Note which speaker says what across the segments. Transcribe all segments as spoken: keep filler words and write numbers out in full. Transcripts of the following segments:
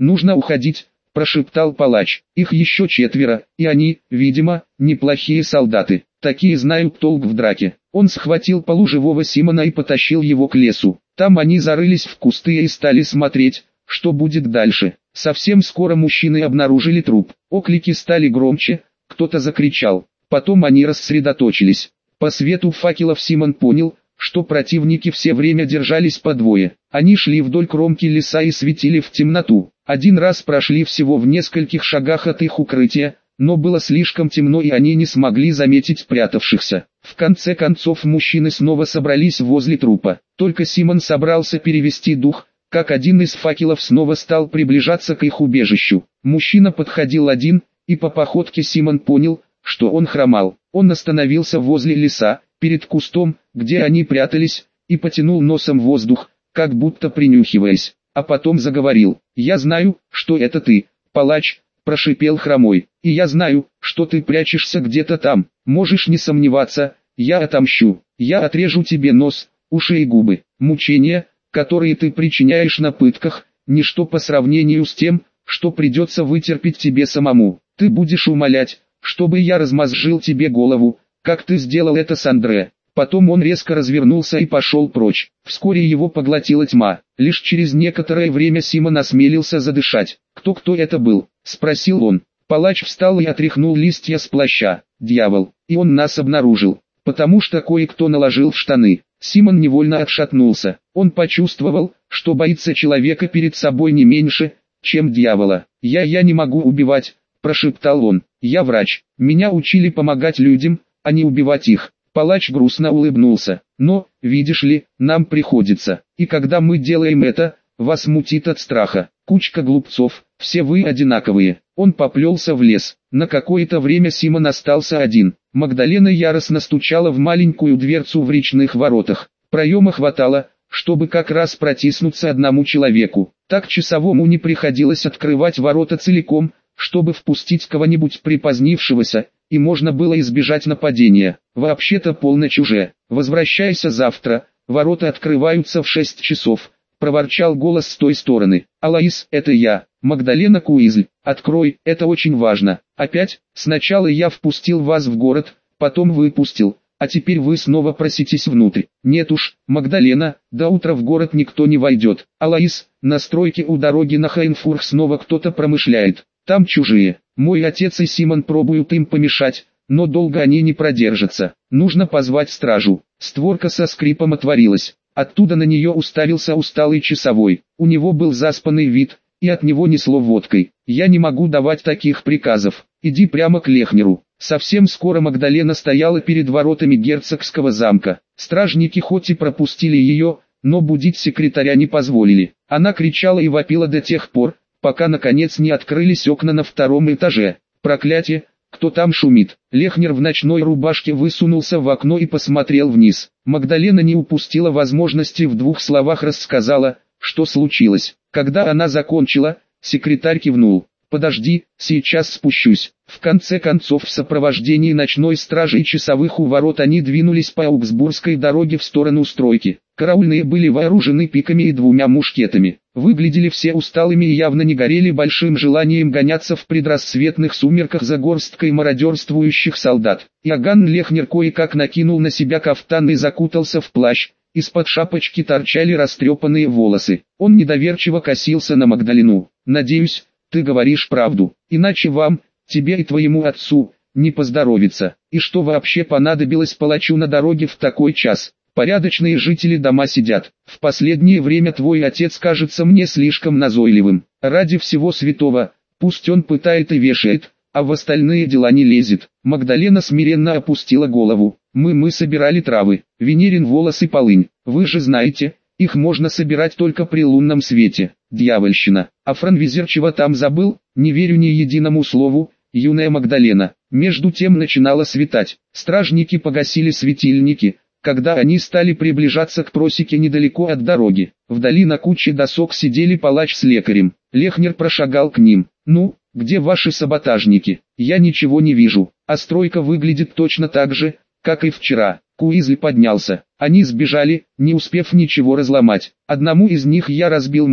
Speaker 1: нужно уходить», – прошептал палач. «Их еще четверо, и они, видимо, неплохие солдаты. Такие знают толк в драке». Он схватил полуживого Симона и потащил его к лесу. Там они зарылись в кусты и стали смотреть, что будет дальше. Совсем скоро мужчины обнаружили труп. Оклики стали громче, кто-то закричал. Потом они рассредоточились. По свету факелов Симон понял, что противники все время держались по двое. Они шли вдоль кромки леса и светили в темноту. Один раз прошли всего в нескольких шагах от их укрытия, но было слишком темно и они не смогли заметить прятавшихся. В конце концов мужчины снова собрались возле трупа. Только Симон собрался перевести дух, как один из факелов снова стал приближаться к их убежищу. Мужчина подходил один, и по походке Симон понял, что он хромал. Он остановился возле леса, перед кустом, где они прятались, и потянул носом воздух, как будто принюхиваясь, а потом заговорил. «Я знаю, что это ты, палач», – прошипел хромой, – «и я знаю, что ты прячешься где-то там. Можешь не сомневаться, я отомщу. Я отрежу тебе нос, уши и губы. Мучения, которые ты причиняешь на пытках, ничто по сравнению с тем, что придется вытерпеть тебе самому. Ты будешь умолять, чтобы я размозжил тебе голову, как ты сделал это с Андре». Потом он резко развернулся и пошел прочь. Вскоре его поглотила тьма. Лишь через некоторое время Симон осмелился задышать. «Кто-кто это был?» – спросил он. Палач встал и отряхнул листья с плаща. «Дьявол, и он нас обнаружил, потому что кое-кто наложил в штаны». Симон невольно отшатнулся. Он почувствовал, что боится человека перед собой не меньше, чем дьявола. «Я я не могу убивать», – прошептал он. «Я врач. Меня учили помогать людям, а не убивать их». Палач грустно улыбнулся. «Но, видишь ли, нам приходится. И когда мы делаем это, вас мутит от страха. Кучка глупцов, все вы одинаковые». Он поплелся в лес. На какое-то время Симон остался один. Магдалена яростно стучала в маленькую дверцу в речных воротах. Проема хватало, чтобы как раз протиснуться одному человеку. Так часовому не приходилось открывать ворота целиком, чтобы впустить кого-нибудь припозднившегося, и можно было избежать нападения. «Вообще-то полночь уже. Возвращайся завтра, ворота открываются в шесть часов», – проворчал голос с той стороны. «Алаис, это я, Магдалена Куизль. Открой, это очень важно. Опять, сначала я впустил вас в город, потом выпустил, а теперь вы снова проситесь внутрь». «Нет уж, Магдалена, до утра в город никто не войдет. Алаис, на стройке у дороги на Хайнфурх снова кто-то промышляет. Там чужие. Мой отец и Симон пробуют им помешать, но долго они не продержатся. Нужно позвать стражу». Створка со скрипом отворилась. Оттуда на нее уставился усталый часовой. У него был заспанный вид, и от него несло водкой. «Я не могу давать таких приказов. Иди прямо к Лехнеру». Совсем скоро Магдалена стояла перед воротами герцогского замка. Стражники хоть и пропустили ее, но будить секретаря не позволили. Она кричала и вопила до тех пор, пока наконец не открылись окна на втором этаже. «Проклятие, кто там шумит?» Лехнер в ночной рубашке высунулся в окно и посмотрел вниз. Магдалена не упустила возможности, в двух словах рассказала, что случилось. Когда она закончила, секретарь кивнул. «Подожди, сейчас спущусь». В конце концов в сопровождении ночной стражи и часовых у ворот они двинулись по Аугсбургской дороге в сторону стройки. Караульные были вооружены пиками и двумя мушкетами. Выглядели все усталыми и явно не горели большим желанием гоняться в предрассветных сумерках за горсткой мародерствующих солдат. Иоганн Лехнер кое-как накинул на себя кафтан и закутался в плащ. Из-под шапочки торчали растрепанные волосы. Он недоверчиво косился на Магдалену. «Надеюсь, ты говоришь правду, иначе вам, тебе и твоему отцу, не поздоровится. И что вообще понадобилось палачу на дороге в такой час? Порядочные жители дома сидят. В последнее время твой отец кажется мне слишком назойливым. Ради всего святого, пусть он пытает и вешает, а в остальные дела не лезет». Магдалена смиренно опустила голову. «Мы мы собирали травы, венерин волос и полынь. Вы же знаете, их можно собирать только при лунном свете. Дьявольщина. А Франвизер чего там забыл? Не верю ни единому слову, юная Магдалена». Между тем начинало светать. Стражники погасили светильники, когда они стали приближаться к просеке недалеко от дороги. Вдали на куче досок сидели палач с лекарем. Лехнер прошагал к ним. «Ну, где ваши саботажники? Я ничего не вижу, а стройка выглядит точно так же, как и вчера». Куизль поднялся. Они сбежали, не успев ничего разломать. Одному из них я разбил морду.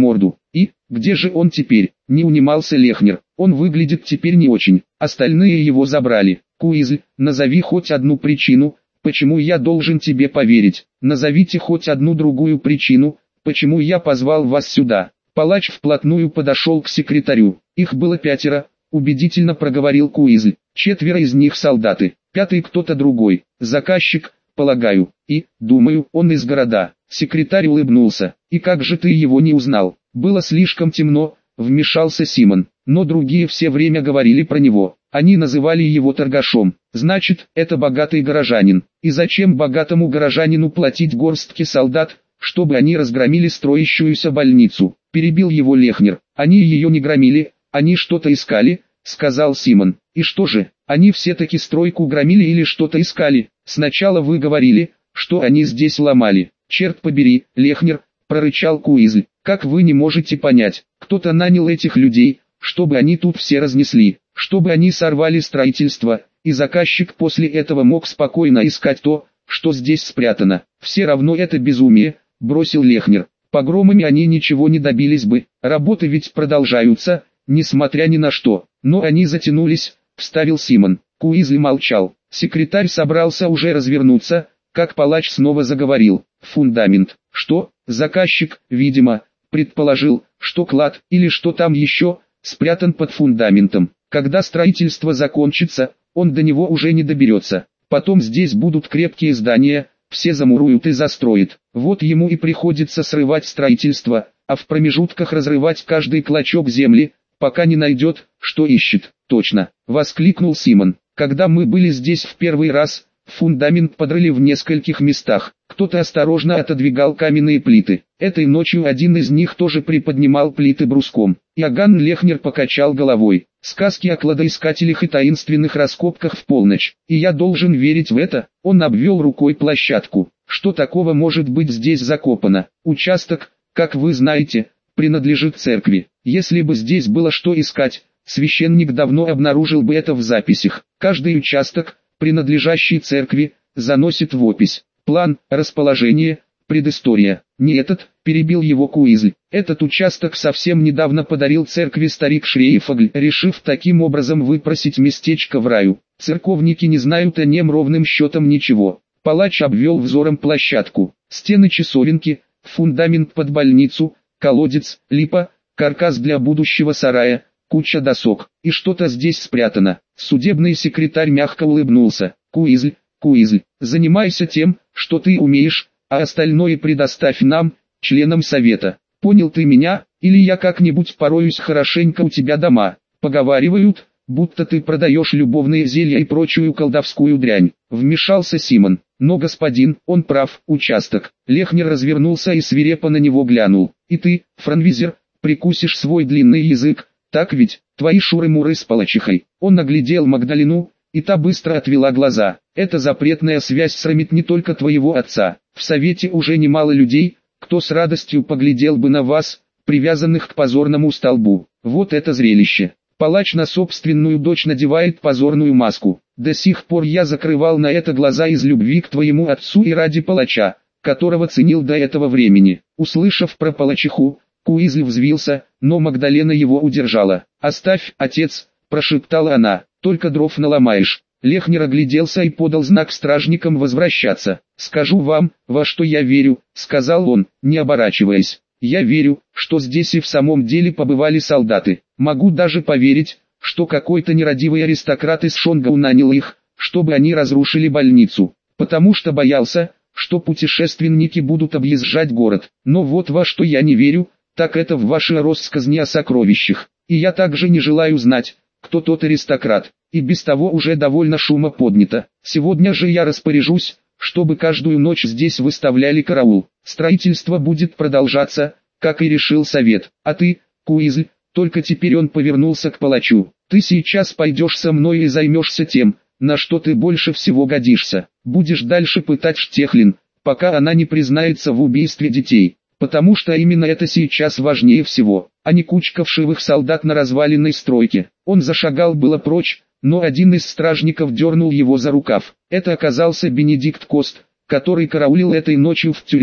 Speaker 1: И, где же он теперь? Не унимался Лехнер. Он выглядит теперь не очень. Остальные его забрали. Куизль, назови хоть одну причину, почему я должен тебе поверить. Назовите хоть одну другую причину, почему я позвал вас сюда. Палач вплотную подошел к секретарю. Их было пятеро, убедительно проговорил Куизль. Четверо из них солдаты, пятый кто-то другой, заказчик, полагаю, и, думаю, он из города. Секретарь улыбнулся. И как же ты его не узнал? Было слишком темно, вмешался Симон, но другие все время говорили про него. Они называли его торгашом. Значит, это богатый горожанин. И зачем богатому горожанину платить горстке солдат, чтобы они разгромили строящуюся больницу? Перебил его Лехнер. Они ее не громили, они что-то искали, сказал Симон. И что же, они все-таки стройку громили или что-то искали? Сначала вы говорили, что они здесь ломали. Черт побери, Лехнер, прорычал Куизль. Как вы не можете понять, кто-то нанял этих людей, чтобы они тут все разнесли, чтобы они сорвали строительство, и заказчик после этого мог спокойно искать то, что здесь спрятано. Все равно это безумие, бросил Лехнер. Погромами они ничего не добились бы, работы ведь продолжаются, несмотря ни на что. Но они затянулись, вставил Симон. Куизль молчал. Секретарь собрался уже развернуться, как палач снова заговорил. Фундамент. Что? Заказчик, видимо, предположил, что клад, или что там еще, спрятан под фундаментом. Когда строительство закончится, он до него уже не доберется. Потом здесь будут крепкие здания, все замуруют и застроят. Вот ему и приходится срывать строительство, а в промежутках разрывать каждый клочок земли, пока не найдет, что ищет. Точно, воскликнул Симон. Когда мы были здесь в первый раз, фундамент подрыли в нескольких местах. Кто-то осторожно отодвигал каменные плиты. Этой ночью один из них тоже приподнимал плиты бруском. Иоганн Лехнер покачал головой. Сказки о кладоискателях и таинственных раскопках в полночь. И я должен верить в это. Он обвел рукой площадку. Что такого может быть здесь закопано? Участок, как вы знаете, принадлежит церкви. Если бы здесь было что искать, священник давно обнаружил бы это в записях. Каждый участок, принадлежащий церкви, заносит в опись. План, расположение, предыстория. Не этот, перебил его Куизль. Этот участок совсем недавно подарил церкви старик Шрейфагль, решив таким образом выпросить местечко в раю. Церковники не знают о нем ровным счетом ничего. Палач обвел взором площадку. Стены часовенки, фундамент под больницу, колодец, липа, каркас для будущего сарая, куча досок. И что-то здесь спрятано. Судебный секретарь мягко улыбнулся. Куизль, Куизль, занимайся тем, что ты умеешь, а остальное предоставь нам, членам совета. Понял ты меня, или я как-нибудь пороюсь хорошенько у тебя дома. Поговаривают, будто ты продаешь любовные зелья и прочую колдовскую дрянь. Вмешался Симон. Но господин, он прав, участок. Лехнер развернулся и свирепо на него глянул. И ты, франвизер, прикусишь свой длинный язык, так ведь, твои шуры-муры с палачихой. Он оглядел Магдалину, и та быстро отвела глаза. Эта запретная связь срамит не только твоего отца. В совете уже немало людей, кто с радостью поглядел бы на вас, привязанных к позорному столбу. Вот это зрелище. Палач на собственную дочь надевает позорную маску. До сих пор я закрывал на это глаза из любви к твоему отцу и ради палача, которого ценил до этого времени. Услышав про палачиху, Куизль взвился, но Магдалена его удержала. «Оставь, отец», – прошептала она, – «только дров наломаешь». Лехнер огляделся и подал знак стражникам возвращаться. «Скажу вам, во что я верю», – сказал он, не оборачиваясь. «Я верю, что здесь и в самом деле побывали солдаты. Могу даже поверить, что какой-то нерадивый аристократ из Шонгау нанял их, чтобы они разрушили больницу, потому что боялся, что путешественники будут объезжать город. Но вот во что я не верю, так это в ваши россказни о сокровищах. И я также не желаю знать, кто тот аристократ, и без того уже довольно шума поднято. Сегодня же я распоряжусь, чтобы каждую ночь здесь выставляли караул. Строительство будет продолжаться, как и решил совет. А ты, Куизль, только теперь он повернулся к палачу. Ты сейчас пойдешь со мной и займешься тем, на что ты больше всего годишься. Будешь дальше пытать Штехлин, пока она не признается в убийстве детей. Потому что именно это сейчас важнее всего, а не кучка вшивых солдат на разваленной стройке. Он зашагал было прочь, но один из стражников дернул его за рукав. Это оказался Бенедикт Кост, который караулил этой ночью в тюрьме.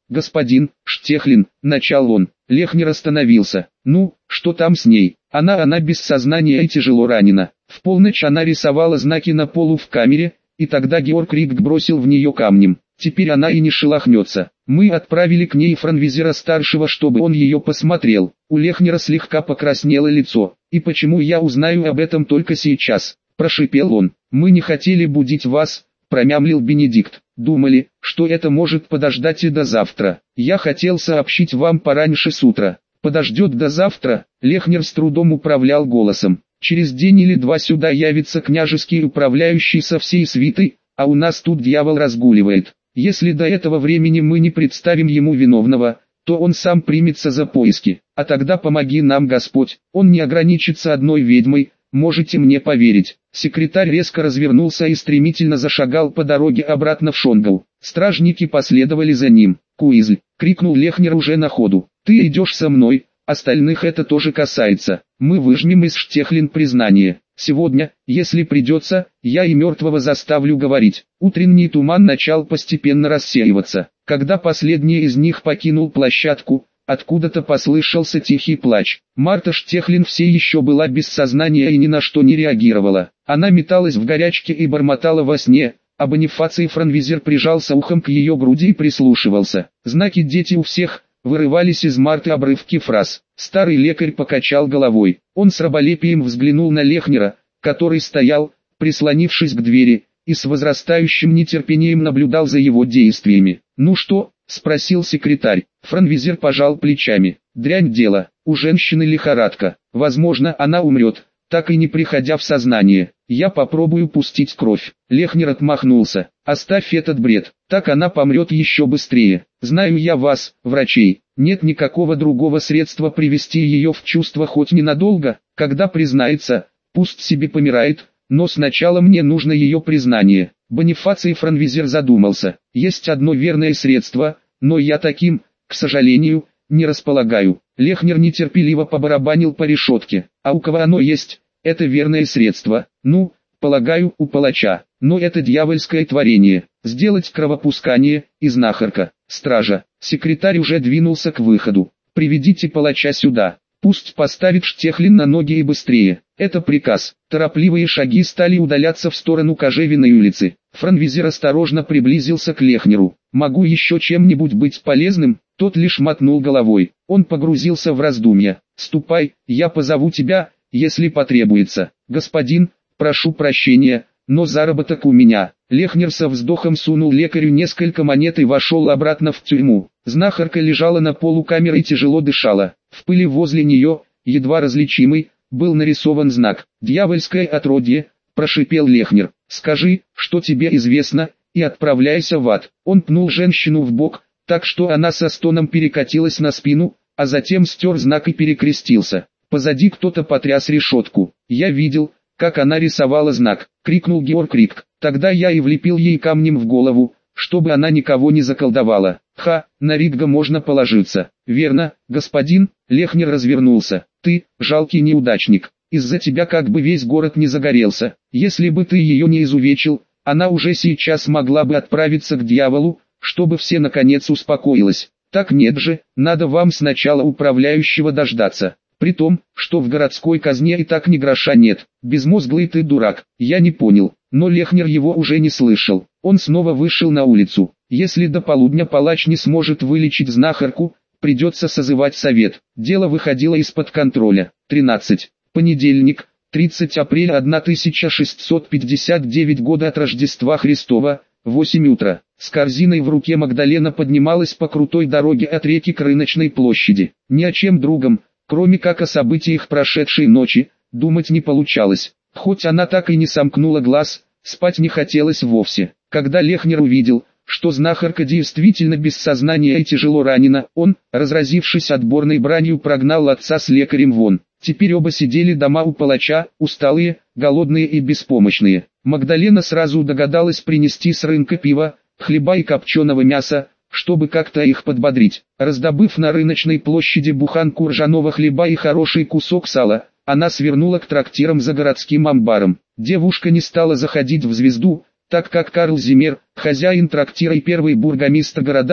Speaker 1: «Господин Штехлин», — начал он. Лехнер остановился. «Ну, что там с ней? Она, она без сознания и тяжело ранена. В полночь она рисовала знаки на полу в камере, и тогда Георг Ригг бросил в нее камнем. Теперь она и не шелохнется. Мы отправили к ней Франвизера-старшего, чтобы он ее посмотрел». У Лехнера слегка покраснело лицо. «И почему я узнаю об этом только сейчас?» – прошипел он. «Мы не хотели будить вас», – промямлил Бенедикт. «Думали, что это может подождать и до завтра. Я хотел сообщить вам пораньше с утра». «Подождет до завтра?» – Лехнер с трудом управлял голосом. «Через день или два сюда явится княжеский управляющий со всей свитой, а у нас тут дьявол разгуливает. Если до этого времени мы не представим ему виновного, то он сам примется за поиски. А тогда помоги нам, Господь, он не ограничится одной ведьмой, можете мне поверить». Секретарь резко развернулся и стремительно зашагал по дороге обратно в Шонгау. Стражники последовали за ним. «Куизль!» — крикнул Лехнер уже на ходу. «Ты идешь со мной, остальных это тоже касается. Мы выжмем из Штехлин признание. Сегодня, если придется, я и мертвого заставлю говорить». Утренний туман начал постепенно рассеиваться. Когда последний из них покинул площадку, откуда-то послышался тихий плач. Марта Штехлин все еще была без сознания и ни на что не реагировала. Она металась в горячке и бормотала во сне, а Бонифаций Франвизер прижался ухом к ее груди и прислушивался. Знаки «дети у всех» вырывались из Марты обрывки фраз. Старый лекарь покачал головой. Он с раболепием взглянул на Лехнера, который стоял, прислонившись к двери, и с возрастающим нетерпением наблюдал за его действиями. «Ну что?» — спросил секретарь. Франвизер пожал плечами. «Дрянь дело, у женщины лихорадка. Возможно, она умрет, так и не приходя в сознание. Я попробую пустить кровь». Лехнер отмахнулся. «Оставь этот бред, так она помрет еще быстрее. Знаю я вас, врачей, нет никакого другого средства привести ее в чувство хоть ненадолго. Когда признается, пусть себе помирает, но сначала мне нужно ее признание». Бонифаций Франвизер задумался. «Есть одно верное средство, но я таким, к сожалению, не располагаю». Лехнер нетерпеливо побарабанил по решетке. «А у кого оно есть, это верное средство?» «Ну, полагаю, у палача. Но это дьявольское творение. Сделать кровопускание, и знахарка, стража». Секретарь уже двинулся к выходу. «Приведите палача сюда. Пусть поставит Штехлин на ноги и быстрее. Это приказ». Торопливые шаги стали удаляться в сторону Кожевиной улицы. Франвизер осторожно приблизился к Лехнеру. «Могу еще чем-нибудь быть полезным?» Тот лишь мотнул головой. Он погрузился в раздумья. «Ступай, я позову тебя, если потребуется». «Господин, прошу прощения, но заработок у меня». Лехнер со вздохом сунул лекарю несколько монет и вошел обратно в тюрьму. Знахарка лежала на полу камеры и тяжело дышала. В пыли возле нее, едва различимый, был нарисован знак «Дьявольское отродье», прошипел Лехнер. «Скажи, что тебе известно, и отправляйся в ад». Он пнул женщину в бок, так что она со стоном перекатилась на спину, а затем стер знак и перекрестился. Позади кто-то потряс решетку. «Я видел, как она рисовала знак», — крикнул Георг Ригг. «Тогда я и влепил ей камнем в голову, чтобы она никого не заколдовала». «Ха, на Ригга можно положиться». «Верно, господин», — Лехнер развернулся. «Ты, жалкий неудачник, из-за тебя как бы весь город не загорелся. Если бы ты ее не изувечил, она уже сейчас могла бы отправиться к дьяволу, чтобы все наконец успокоилось. Так нет же, надо вам сначала управляющего дождаться. При том, что в городской казне и так ни гроша нет. Безмозглый ты дурак». «Я не понял», но Лехнер его уже не слышал. Он снова вышел на улицу. Если до полудня палач не сможет вылечить знахарку, придется созывать совет. Дело выходило из-под контроля. тринадцать. Понедельник, тридцатое апреля тысяча шестьсот пятьдесят девятого года от Рождества Христова, восемь утра. С корзиной в руке Магдалена поднималась по крутой дороге от реки к рыночной площади. Ни о чем другом, кроме как о событиях прошедшей ночи, думать не получалось. Хоть она так и не сомкнула глаз, спать не хотелось вовсе. Когда Лехнер увидел, что знахарка действительно без сознания и тяжело ранена, он, разразившись отборной бранью, прогнал отца с лекарем вон. Теперь оба сидели дома у палача, усталые, голодные и беспомощные. Магдалена сразу догадалась принести с рынка пива, хлеба и копченого мяса, чтобы как-то их подбодрить. Раздобыв на рыночной площади буханку ржаного хлеба и хороший кусок сала, она свернула к трактирам за городским амбаром. Девушка не стала заходить в «Звезду», так как Карл Зиммер, хозяин трактира и первый бургомистр города,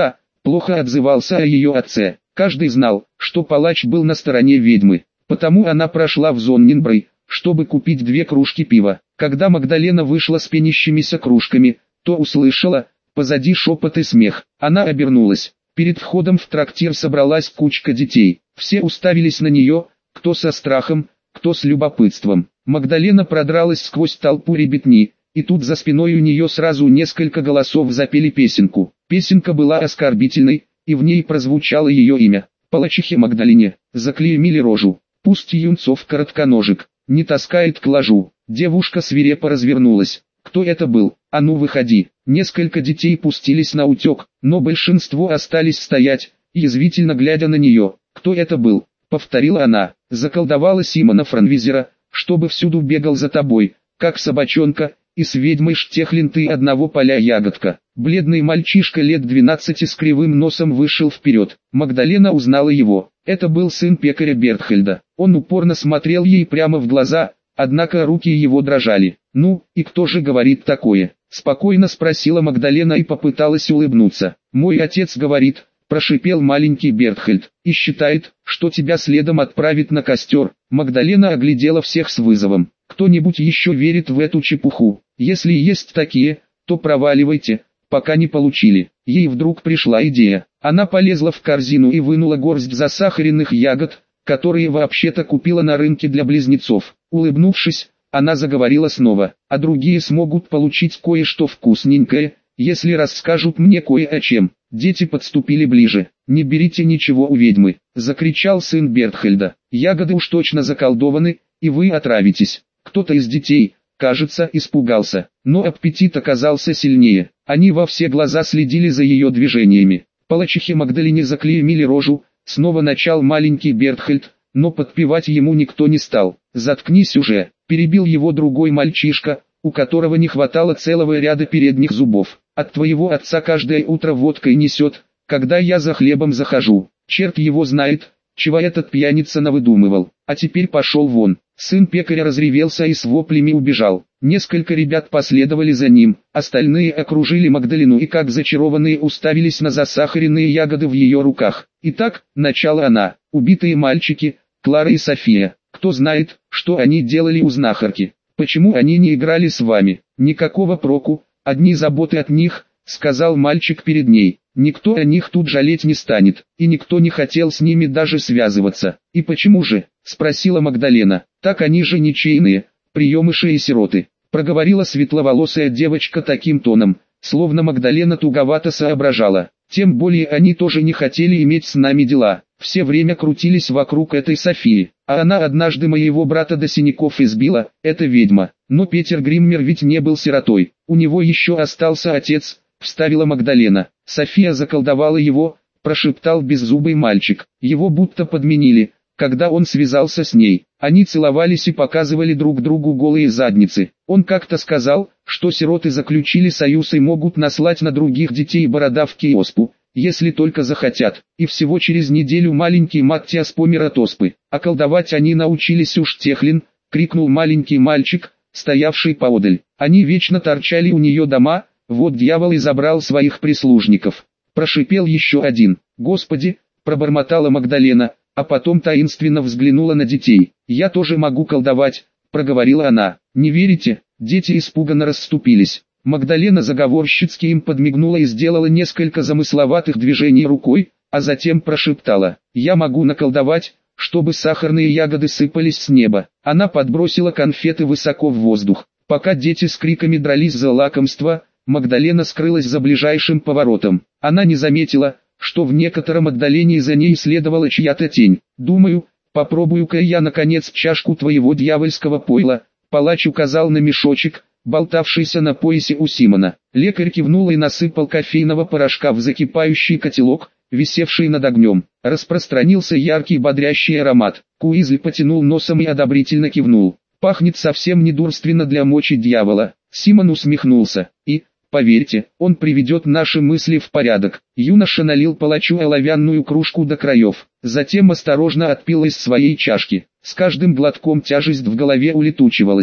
Speaker 1: плохо отзывался о ее отце. Каждый знал, что палач был на стороне ведьмы, потому она прошла в Зонненбрей, чтобы купить две кружки пива. Когда Магдалена вышла с пенящимися кружками, то услышала позади шепот и смех. Она обернулась. Перед входом в трактир собралась кучка детей. Все уставились на нее, кто со страхом, кто с любопытством. Магдалена продралась сквозь толпу ребятни, и тут за спиной у нее сразу несколько голосов запели песенку. Песенка была оскорбительной, и в ней прозвучало ее имя. Палачихе Магдалене заклеймили рожу. Пусть юнцов коротконожек не таскает к ложу. Девушка свирепо развернулась. Кто это был? А ну выходи. Несколько детей пустились на утек, но большинство остались стоять, язвительно глядя на нее. Кто это был? Повторила она. Заколдовала Симона Франвизера, чтобы всюду бегал за тобой, как собачонка, и с ведьмой Штехлин ты одного поля ягодка. Бледный мальчишка лет двенадцати с кривым носом вышел вперед. Магдалена узнала его. Это был сын пекаря Бертхельда. Он упорно смотрел ей прямо в глаза, однако руки его дрожали. «Ну, и кто же говорит такое?» — спокойно спросила Магдалена и попыталась улыбнуться. «Мой отец говорит», — прошипел маленький Бертхельд, — «и считает, что тебя следом отправит на костер». Магдалена оглядела всех с вызовом. «Кто-нибудь еще верит в эту чепуху? Если есть такие, то проваливайте, пока не получили». Ей вдруг пришла идея. Она полезла в корзину и вынула горсть засахаренных ягод, которые вообще-то купила на рынке для близнецов. Улыбнувшись, она заговорила снова. «А другие смогут получить кое-что вкусненькое, если расскажут мне кое о чем». Дети подступили ближе. «Не берите ничего у ведьмы», — закричал сын Бертхельда. «Ягоды уж точно заколдованы, и вы отравитесь». Кто-то из детей, кажется, испугался, но аппетит оказался сильнее. Они во все глаза следили за ее движениями. Палачихе Магдалене заклеймили рожу, снова начал маленький Бертхельд, но подпевать ему никто не стал. «Заткнись уже», — перебил его другой мальчишка, у которого не хватало целого ряда передних зубов. «От твоего отца каждое утро водкой несет, когда я за хлебом захожу. Черт его знает, чего этот пьяница навыдумывал. А теперь пошел вон». Сын пекаря разревелся и с воплями убежал. Несколько ребят последовали за ним, остальные окружили Магдалену и как зачарованные уставились на засахаренные ягоды в ее руках. «Итак, начала она, убитые мальчики, Клара и София. Кто знает, что они делали у знахарки? Почему они не играли с вами? Никакого проку, одни заботы от них», — сказал мальчик перед ней. «Никто о них тут жалеть не станет, и никто не хотел с ними даже связываться». «И почему же?» — спросила Магдалена. «Так они же ничейные, приемыши и сироты», — проговорила светловолосая девочка таким тоном, словно Магдалена туговато соображала. «Тем более они тоже не хотели иметь с нами дела, все время крутились вокруг этой Софии, а она однажды моего брата до синяков избила, это ведьма. Но Петер Гриммер ведь не был сиротой, у него еще остался отец», — вставила Магдалена. «София заколдовала его», — прошептал беззубый мальчик. «Его будто подменили, когда он связался с ней. Они целовались и показывали друг другу голые задницы. Он как-то сказал, что сироты заключили союз и могут наслать на других детей бородавки и оспу, если только захотят. И всего через неделю маленький Маттиас помер от оспы. А колдовать они научились у Штехлин», — крикнул маленький мальчик, стоявший поодаль. «Они вечно торчали у нее дома, вот дьявол и забрал своих прислужников». Прошипел еще один. «Господи», — пробормотала Магдалена, а потом таинственно взглянула на детей. «Я тоже могу колдовать», — проговорила она. «Не верите?» Дети испуганно расступились. Магдалена заговорщицки им подмигнула и сделала несколько замысловатых движений рукой, а затем прошептала: «Я могу наколдовать, чтобы сахарные ягоды сыпались с неба». Она подбросила конфеты высоко в воздух. Пока дети с криками дрались за лакомство, Магдалена скрылась за ближайшим поворотом. Она не заметила, что в некотором отдалении за ней следовала чья-то тень. «Думаю, попробую-ка я наконец чашку твоего дьявольского пойла», — палач указал на мешочек, болтавшийся на поясе у Симона. Лекарь кивнул и насыпал кофейного порошка в закипающий котелок, висевший над огнем. Распространился яркий бодрящий аромат. Куизли потянул носом и одобрительно кивнул. «Пахнет совсем недурственно для мочи дьявола». Симон усмехнулся. «И, поверьте, он приведет наши мысли в порядок». Юноша налил палачу оловянную кружку до краев, затем осторожно отпил из своей чашки. С каждым глотком тяжесть в голове улетучивалась.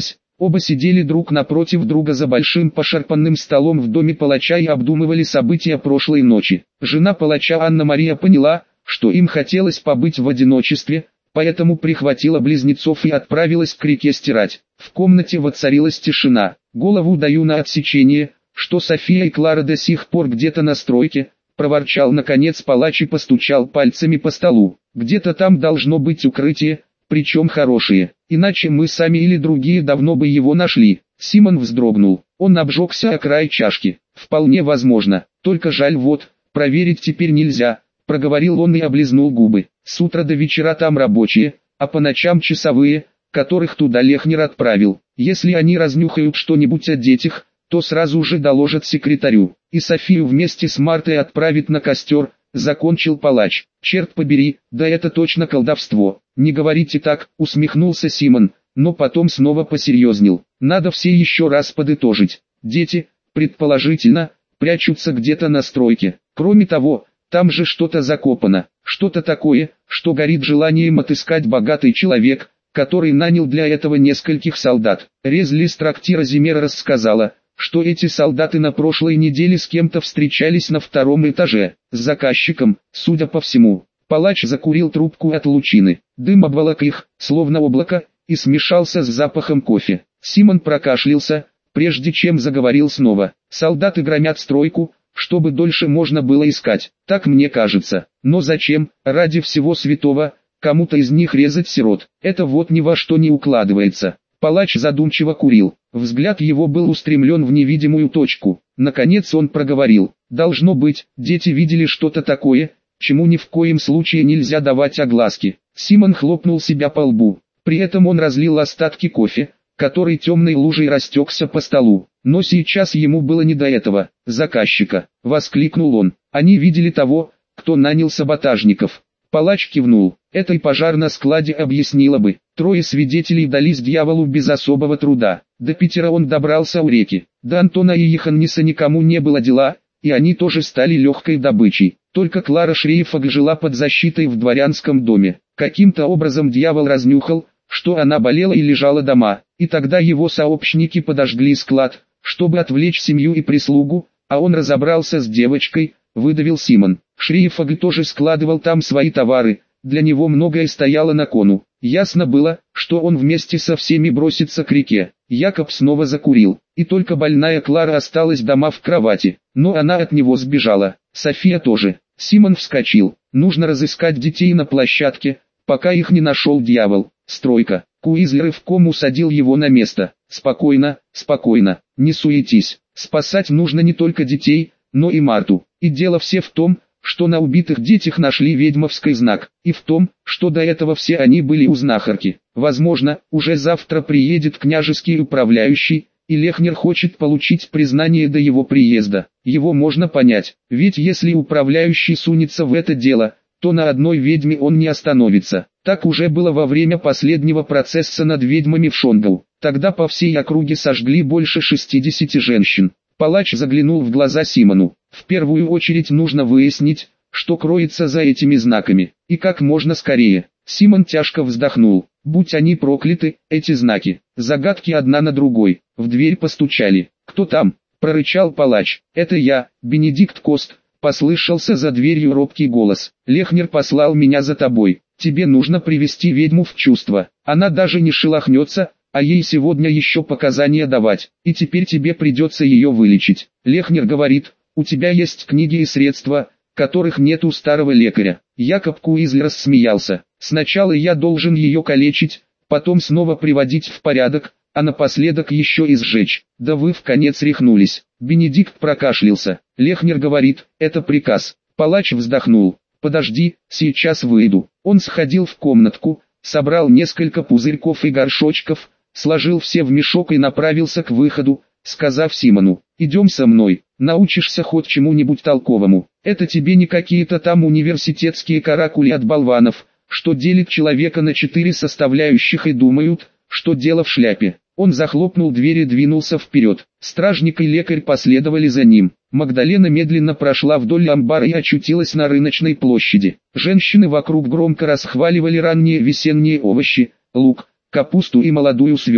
Speaker 1: Оба сидели друг напротив друга за большим пошарпанным столом в доме палача и обдумывали события прошлой ночи. Жена палача Анна-Мария поняла, что им хотелось побыть в одиночестве, поэтому прихватила близнецов и отправилась к реке стирать. В комнате воцарилась тишина. «Голову даю на отсечение, что София и Клара до сих пор где-то на стройке», проворчал наконец палач и постучал пальцами по столу. «Где-то там должно быть укрытие, причем хорошее, иначе мы сами или другие давно бы его нашли». Симон вздрогнул, он обжегся о край чашки. «Вполне возможно, только жаль вот, проверить теперь нельзя», проговорил он и облизнул губы. «С утра до вечера там рабочие, а по ночам часовые, которых туда Лехнер отправил. Если они разнюхают что-нибудь о детях, то сразу же доложат секретарю, и Софию вместе с Мартой отправит на костер», закончил палач. «Черт побери, да это точно колдовство». «Не говорите так», усмехнулся Симон, но потом снова посерьезнел. «Надо все еще раз подытожить. Дети, предположительно, прячутся где-то на стройке. Кроме того, там же что-то закопано, что-то такое, что горит желанием отыскать богатый человек, который нанял для этого нескольких солдат». Резли с трактира Зимера рассказала, что эти солдаты на прошлой неделе с кем-то встречались на втором этаже, с заказчиком, судя по всему. Палач закурил трубку от лучины, дым обволок их, словно облако, и смешался с запахом кофе. Симон прокашлялся, прежде чем заговорил снова. «Солдаты громят стройку, чтобы дольше можно было искать, так мне кажется. Но зачем, ради всего святого, кому-то из них резать сирот? Это вот ни во что не укладывается». Палач задумчиво курил, взгляд его был устремлен в невидимую точку. Наконец он проговорил: «Должно быть, дети видели что-то такое, чему ни в коем случае нельзя давать огласки». Симон хлопнул себя по лбу, при этом он разлил остатки кофе, который темной лужей растекся по столу. Но сейчас ему было не до этого. «Заказчика!» — воскликнул он. «Они видели того, кто нанял саботажников». Палач кивнул. Это и пожар на складе объяснило бы. Трое свидетелей дались дьяволу без особого труда. До Питера он добрался у реки. До Антона и Йоханниса никому не было дела, и они тоже стали легкой добычей. Только Клара Шрейфаг жила под защитой в дворянском доме. Каким-то образом дьявол разнюхал, что она болела и лежала дома, и тогда его сообщники подожгли склад, чтобы отвлечь семью и прислугу, а он разобрался с девочкой, выдавил Симон. Шрейфаг тоже складывал там свои товары, для него многое стояло на кону. Ясно было, что он вместе со всеми бросится к реке. Якоб снова закурил, и только больная Клара осталась дома в кровати, но она от него сбежала. София тоже. Симон вскочил. Нужно разыскать детей на площадке, пока их не нашел дьявол. Стройка. Куизлер рывком усадил его на место. «Спокойно, спокойно, не суетись. Спасать нужно не только детей, но и Марту. И дело все в том, что на убитых детях нашли ведьмовский знак, и в том, что до этого все они были у знахарки. Возможно, уже завтра приедет княжеский управляющий, и Лехнер хочет получить признание до его приезда. Его можно понять, ведь если управляющий сунется в это дело, то на одной ведьме он не остановится. Так уже было во время последнего процесса над ведьмами в Шонгау. Тогда по всей округе сожгли больше шестидесяти женщин. Палач заглянул в глаза Симону. В первую очередь нужно выяснить, что кроется за этими знаками, и как можно скорее. Симон тяжко вздохнул. Будь они прокляты, эти знаки. Загадки одна на другой. В дверь постучали. «Кто там?» — прорычал палач. «Это я, Бенедикт Кост», — послышался за дверью робкий голос. «Лехнер послал меня за тобой. Тебе нужно привести ведьму в чувство. Она даже не шелохнется, а ей сегодня еще показания давать, и теперь тебе придется ее вылечить. Лехнер говорит, у тебя есть книги и средства, которых нет у старого лекаря». Якоб Куизлер рассмеялся. «Сначала я должен ее калечить, потом снова приводить в порядок, а напоследок еще и сжечь. Да вы вконец рехнулись». Бенедикт прокашлялся. «Лехнер говорит, это приказ». Палач вздохнул. «Подожди, сейчас выйду». Он сходил в комнатку, собрал несколько пузырьков и горшочков, сложил все в мешок и направился к выходу, сказав Симону: «Идем со мной, научишься хоть чему-нибудь толковому. Это тебе не какие-то там университетские каракули от болванов, что делит человека на четыре составляющих и думают, что дело в шляпе». Он захлопнул дверь и двинулся вперед. Стражник и лекарь последовали за ним. Магдалена медленно прошла вдоль амбара и очутилась на рыночной площади. Женщины вокруг громко расхваливали ранние весенние овощи, лук, капусту и молодую свеклу.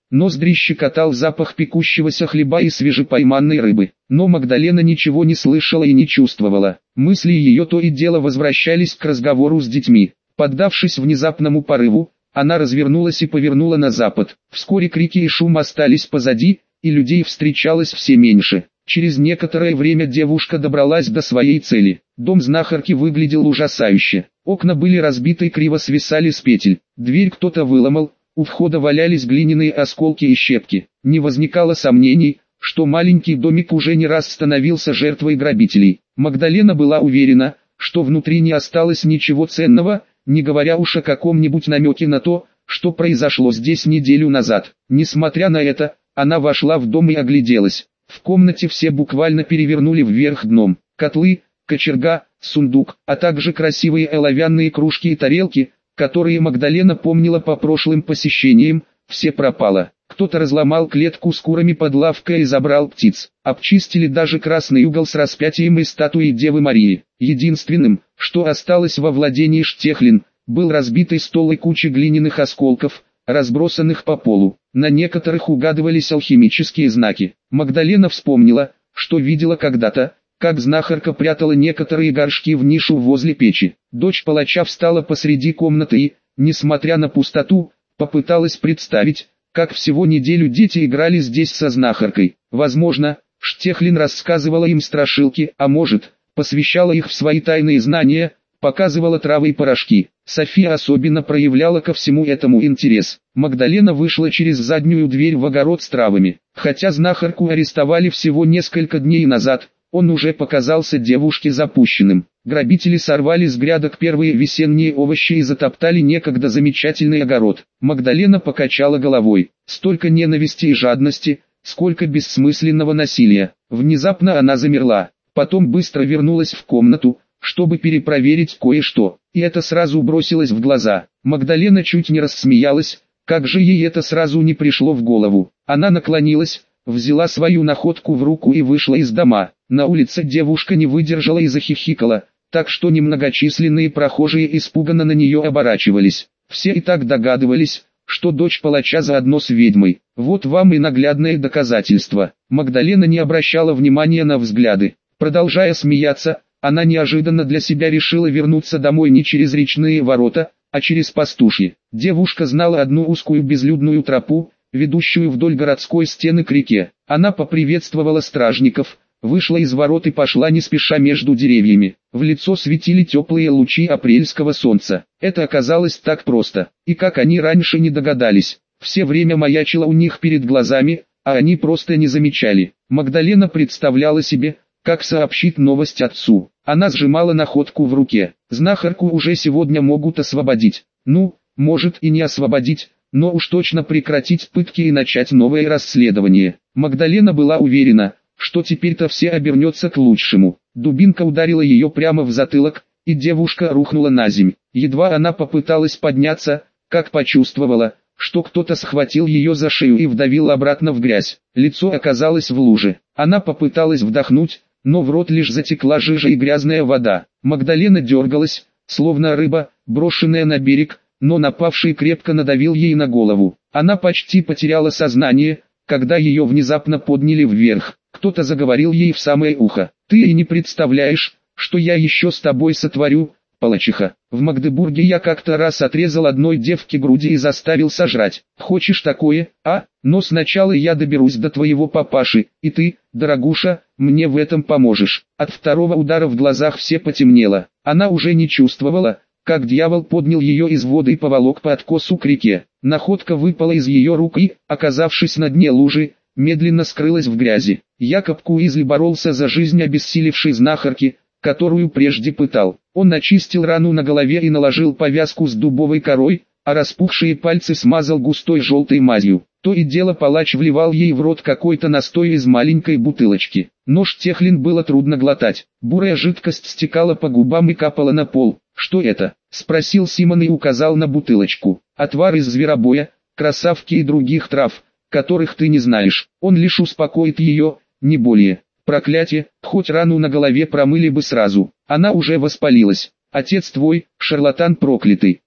Speaker 1: Ноздри щекотал запах пекущегося хлеба и свежепойманной рыбы. Но Магдалена ничего не слышала и не чувствовала. Мысли ее то и дело возвращались к разговору с детьми. Поддавшись внезапному порыву, она развернулась и повернула на запад. Вскоре крики и шум остались позади, и людей встречалось все меньше. Через некоторое время девушка добралась до своей цели. Дом знахарки выглядел ужасающе. Окна были разбиты и криво свисали с петель. Дверь кто-то выломал, у входа валялись глиняные осколки и щепки. Не возникало сомнений, что маленький домик уже не раз становился жертвой грабителей. Магдалена была уверена, что внутри не осталось ничего ценного, не говоря уж о каком-нибудь намеке на то, что произошло здесь неделю назад. Несмотря на это, она вошла в дом и огляделась. В комнате все буквально перевернули вверх дном. Котлы, кочерга, сундук, а также красивые оловянные кружки и тарелки, которые Магдалена помнила по прошлым посещениям, все пропало. Кто-то разломал клетку с курами под лавкой и забрал птиц. Обчистили даже красный угол с распятием и статуей Девы Марии. Единственным, что осталось во владении Штехлин, был разбитый стол и куча глиняных осколков, разбросанных по полу. На некоторых угадывались алхимические знаки. Магдалена вспомнила, что видела когда-то, как знахарка прятала некоторые горшки в нишу возле печи. Дочь палача встала посреди комнаты и, несмотря на пустоту, попыталась представить, как всего неделю дети играли здесь со знахаркой. Возможно, Штехлин рассказывала им страшилки, а может, посвящала их в свои тайные знания, показывала травы и порошки. София особенно проявляла ко всему этому интерес. Магдалена вышла через заднюю дверь в огород с травами. Хотя знахарку арестовали всего несколько дней назад, он уже показался девушке запущенным. Грабители сорвали с грядок первые весенние овощи и затоптали некогда замечательный огород. Магдалена покачала головой. Столько ненависти и жадности, сколько бессмысленного насилия. Внезапно она замерла. Потом быстро вернулась в комнату, чтобы перепроверить кое-что. И это сразу бросилось в глаза. Магдалена чуть не рассмеялась, как же ей это сразу не пришло в голову. Она наклонилась, взяла свою находку в руку и вышла из дома. На улице девушка не выдержала и захихикала, так что немногочисленные прохожие испуганно на нее оборачивались. Все и так догадывались, что дочь палача заодно с ведьмой. Вот вам и наглядное доказательство. Магдалена не обращала внимания на взгляды. Продолжая смеяться, она неожиданно для себя решила вернуться домой не через речные ворота, а через пастушьи. Девушка знала одну узкую безлюдную тропу, ведущую вдоль городской стены к реке. Она поприветствовала стражников, вышла из ворот и пошла не спеша между деревьями. В лицо светили теплые лучи апрельского солнца. Это оказалось так просто. И как они раньше не догадались. Все время маячило у них перед глазами, а они просто не замечали. Магдалена представляла себе, как сообщит новость отцу. Она сжимала находку в руке. Знахарку уже сегодня могут освободить. Ну, может и не освободить, но уж точно прекратить пытки и начать новое расследование. Магдалена была уверена, что теперь-то все обернется к лучшему. Дубинка ударила ее прямо в затылок, и девушка рухнула на земь. Едва она попыталась подняться, как почувствовала, что кто-то схватил ее за шею и вдавил обратно в грязь. Лицо оказалось в луже. Она попыталась вдохнуть, но в рот лишь затекла жижа и грязная вода. Магдалена дергалась, словно рыба, брошенная на берег, но напавший крепко надавил ей на голову. Она почти потеряла сознание, когда ее внезапно подняли вверх. Кто-то заговорил ей в самое ухо. «Ты и не представляешь, что я еще с тобой сотворю, палачиха. В Магдебурге я как-то раз отрезал одной девке груди и заставил сожрать. Хочешь такое, а? Но сначала я доберусь до твоего папаши, и ты, дорогуша, мне в этом поможешь». От второго удара в глазах все потемнело. Она уже не чувствовала, как дьявол поднял ее из воды и поволок по откосу к реке. Находка выпала из ее рук и, оказавшись на дне лужи, медленно скрылась в грязи. Якоб Куизли боролся за жизнь обессилевшей знахарки, которую прежде пытал. Он очистил рану на голове и наложил повязку с дубовой корой, а распухшие пальцы смазал густой желтой мазью. То и дело палач вливал ей в рот какой-то настой из маленькой бутылочки. Но Штехлин было трудно глотать. Бурая жидкость стекала по губам и капала на пол. «Что это?» — спросил Симон и указал на бутылочку. «Отвар из зверобоя, красавки и других трав, которых ты не знаешь. Он лишь успокоит ее, не более. Проклятие, хоть рану на голове промыли бы сразу. Она уже воспалилась. Отец твой, шарлатан проклятый.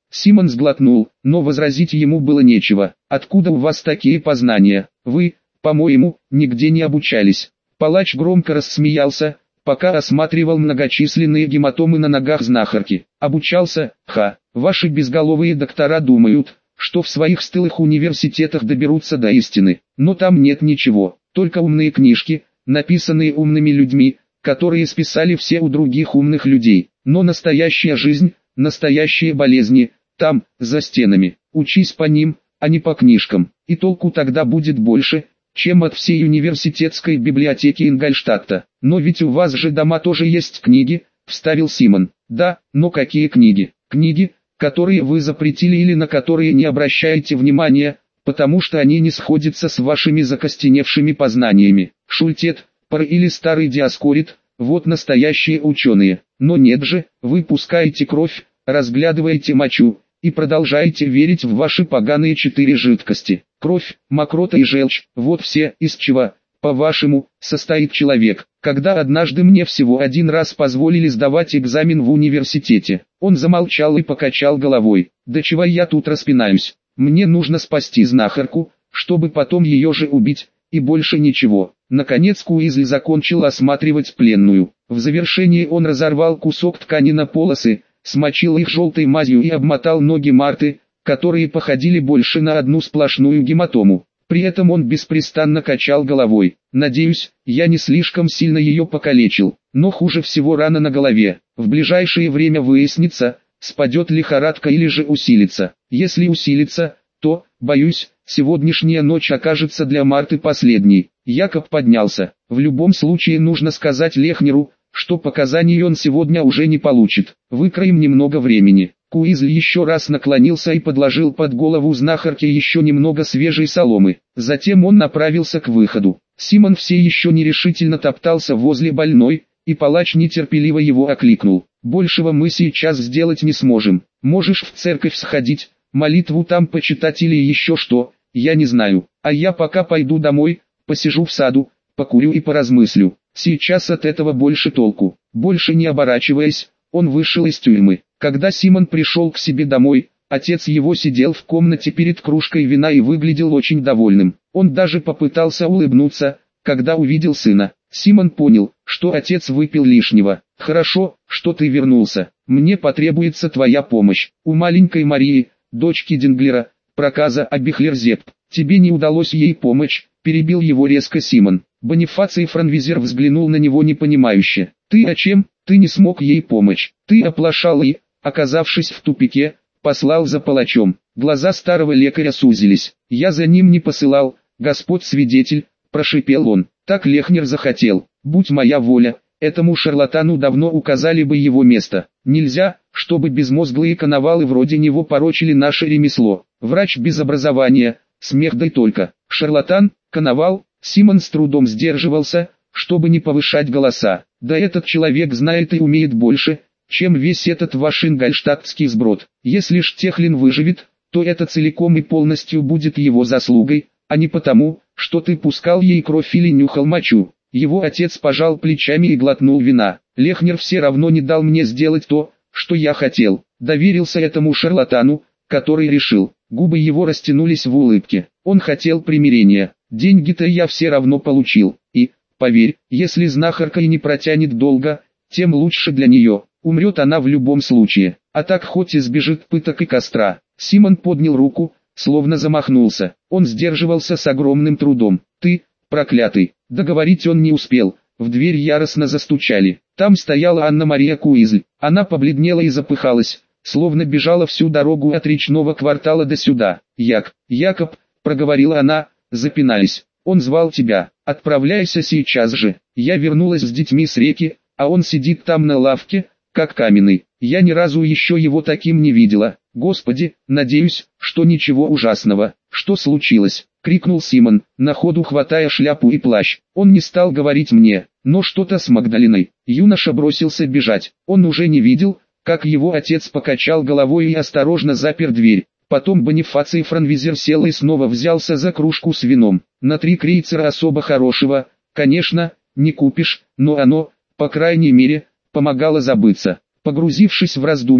Speaker 1: Симон сглотнул, но возразить ему было нечего. «Откуда у вас такие познания? Вы, по-моему, нигде не обучались». Палач громко рассмеялся, пока осматривал многочисленные гематомы на ногах знахарки. «Обучался? Ха! Ваши безголовые доктора думают, что в своих стылых университетах доберутся до истины. Но там нет ничего, только умные книжки, написанные умными людьми, которые списали все у других умных людей. Но настоящая жизнь, настоящие болезни, там, за стенами. Учись по ним, а не по книжкам, и толку тогда будет больше, чем от всей университетской библиотеки Ингольштадта. Но ведь у вас же дома тоже есть книги», — вставил Симон. «Да, но какие книги? Книги, которые вы запретили или на которые не обращаете внимания, потому что они не сходятся с вашими закостеневшими познаниями. Шультет, Пар или старый Диаскорид, вот настоящие ученые. Но нет же, вы пускаете кровь, разглядываете мочу, и продолжаете верить в ваши поганые четыре жидкости. Кровь, мокрота и желчь, вот все, из чего, по-вашему, состоит человек. Когда однажды мне всего один раз позволили сдавать экзамен в университете». Он замолчал и покачал головой. «Да чего я тут распинаюсь? Мне нужно спасти знахарку, чтобы потом ее же убить, и больше ничего». Наконец Куизли закончил осматривать пленную. В завершении он разорвал кусок ткани на полосы, смочил их желтой мазью и обмотал ноги Марты, которые походили больше на одну сплошную гематому. При этом он беспрестанно качал головой. «Надеюсь, я не слишком сильно ее покалечил, но хуже всего рана на голове. В ближайшее время выяснится, спадет лихорадка или же усилится. Если усилится, то, боюсь, сегодняшняя ночь окажется для Марты последней». Якоб поднялся. «В любом случае нужно сказать Лехнеру, что показаний он сегодня уже не получит. Выкроем немного времени». Куизли еще раз наклонился и подложил под голову знахарки еще немного свежей соломы. Затем он направился к выходу. Симон все еще нерешительно топтался возле больной, и палач нетерпеливо его окликнул. «Большего мы сейчас сделать не сможем. Можешь в церковь сходить, молитву там почитать или еще что, я не знаю. А я пока пойду домой, посижу в саду, покурю и поразмыслю. Сейчас от этого больше толку». Больше не оборачиваясь, он вышел из тюрьмы. Когда Симон пришел к себе домой, отец его сидел в комнате перед кружкой вина и выглядел очень довольным. Он даже попытался улыбнуться, когда увидел сына. Симон понял, что отец выпил лишнего. «Хорошо, что ты вернулся. Мне потребуется твоя помощь. У маленькой Марии, дочки Динглера, проказа Абихлерзепт. Тебе не удалось ей помочь», — перебил его резко Симон. Бонифаций Франвизер взглянул на него непонимающе. «Ты о чем? Ты не смог ей помочь. Ты оплошал и, оказавшись в тупике, послал за палачом». Глаза старого лекаря сузились. «Я за ним не посылал, Господь свидетель», — прошипел он. «Так Лехнер захотел. Будь моя воля, этому шарлатану давно указали бы его место. Нельзя, чтобы безмозглые коновалы вроде него порочили наше ремесло. Врач без образования, смех да и только. Шарлатан, коновал». Симон с трудом сдерживался, чтобы не повышать голоса. «Да этот человек знает и умеет больше, чем весь этот ваш ингольштадтский сброд. Если Штехлин выживет, то это целиком и полностью будет его заслугой, а не потому, что ты пускал ей кровь или нюхал мочу». Его отец пожал плечами и глотнул вина. «Лехнер все равно не дал мне сделать то, что я хотел. Доверился этому шарлатану, который решил». Губы его растянулись в улыбке. «Он хотел примирения. Деньги-то я все равно получил. И, поверь, если знахарка и не протянет долго, тем лучше для нее. Умрет она в любом случае. А так хоть избежит пыток и костра». Симон поднял руку, словно замахнулся. Он сдерживался с огромным трудом. «Ты, проклятый!» Договорить он не успел. В дверь яростно застучали. Там стояла Анна-Мария Куизль. Она побледнела и запыхалась, словно бежала всю дорогу от речного квартала до сюда. «Як, Якоб», — проговорила она, запинаясь. «Он звал тебя. Отправляйся сейчас же. Я вернулась с детьми с реки, а он сидит там на лавке, как каменный. Я ни разу еще его таким не видела. Господи, надеюсь, что ничего ужасного». «Что случилось?» — крикнул Симон, на ходу хватая шляпу и плащ. Он не стал говорить мне, но что-то с Магдалиной. Юноша бросился бежать. Он уже не видел, как его отец покачал головой и осторожно запер дверь. Потом Бонифаций Франвизер сел и снова взялся за кружку с вином. «На три крейцера особо хорошего, конечно, не купишь, но оно, по крайней мере, помогало забыться». Погрузившись в раздумья,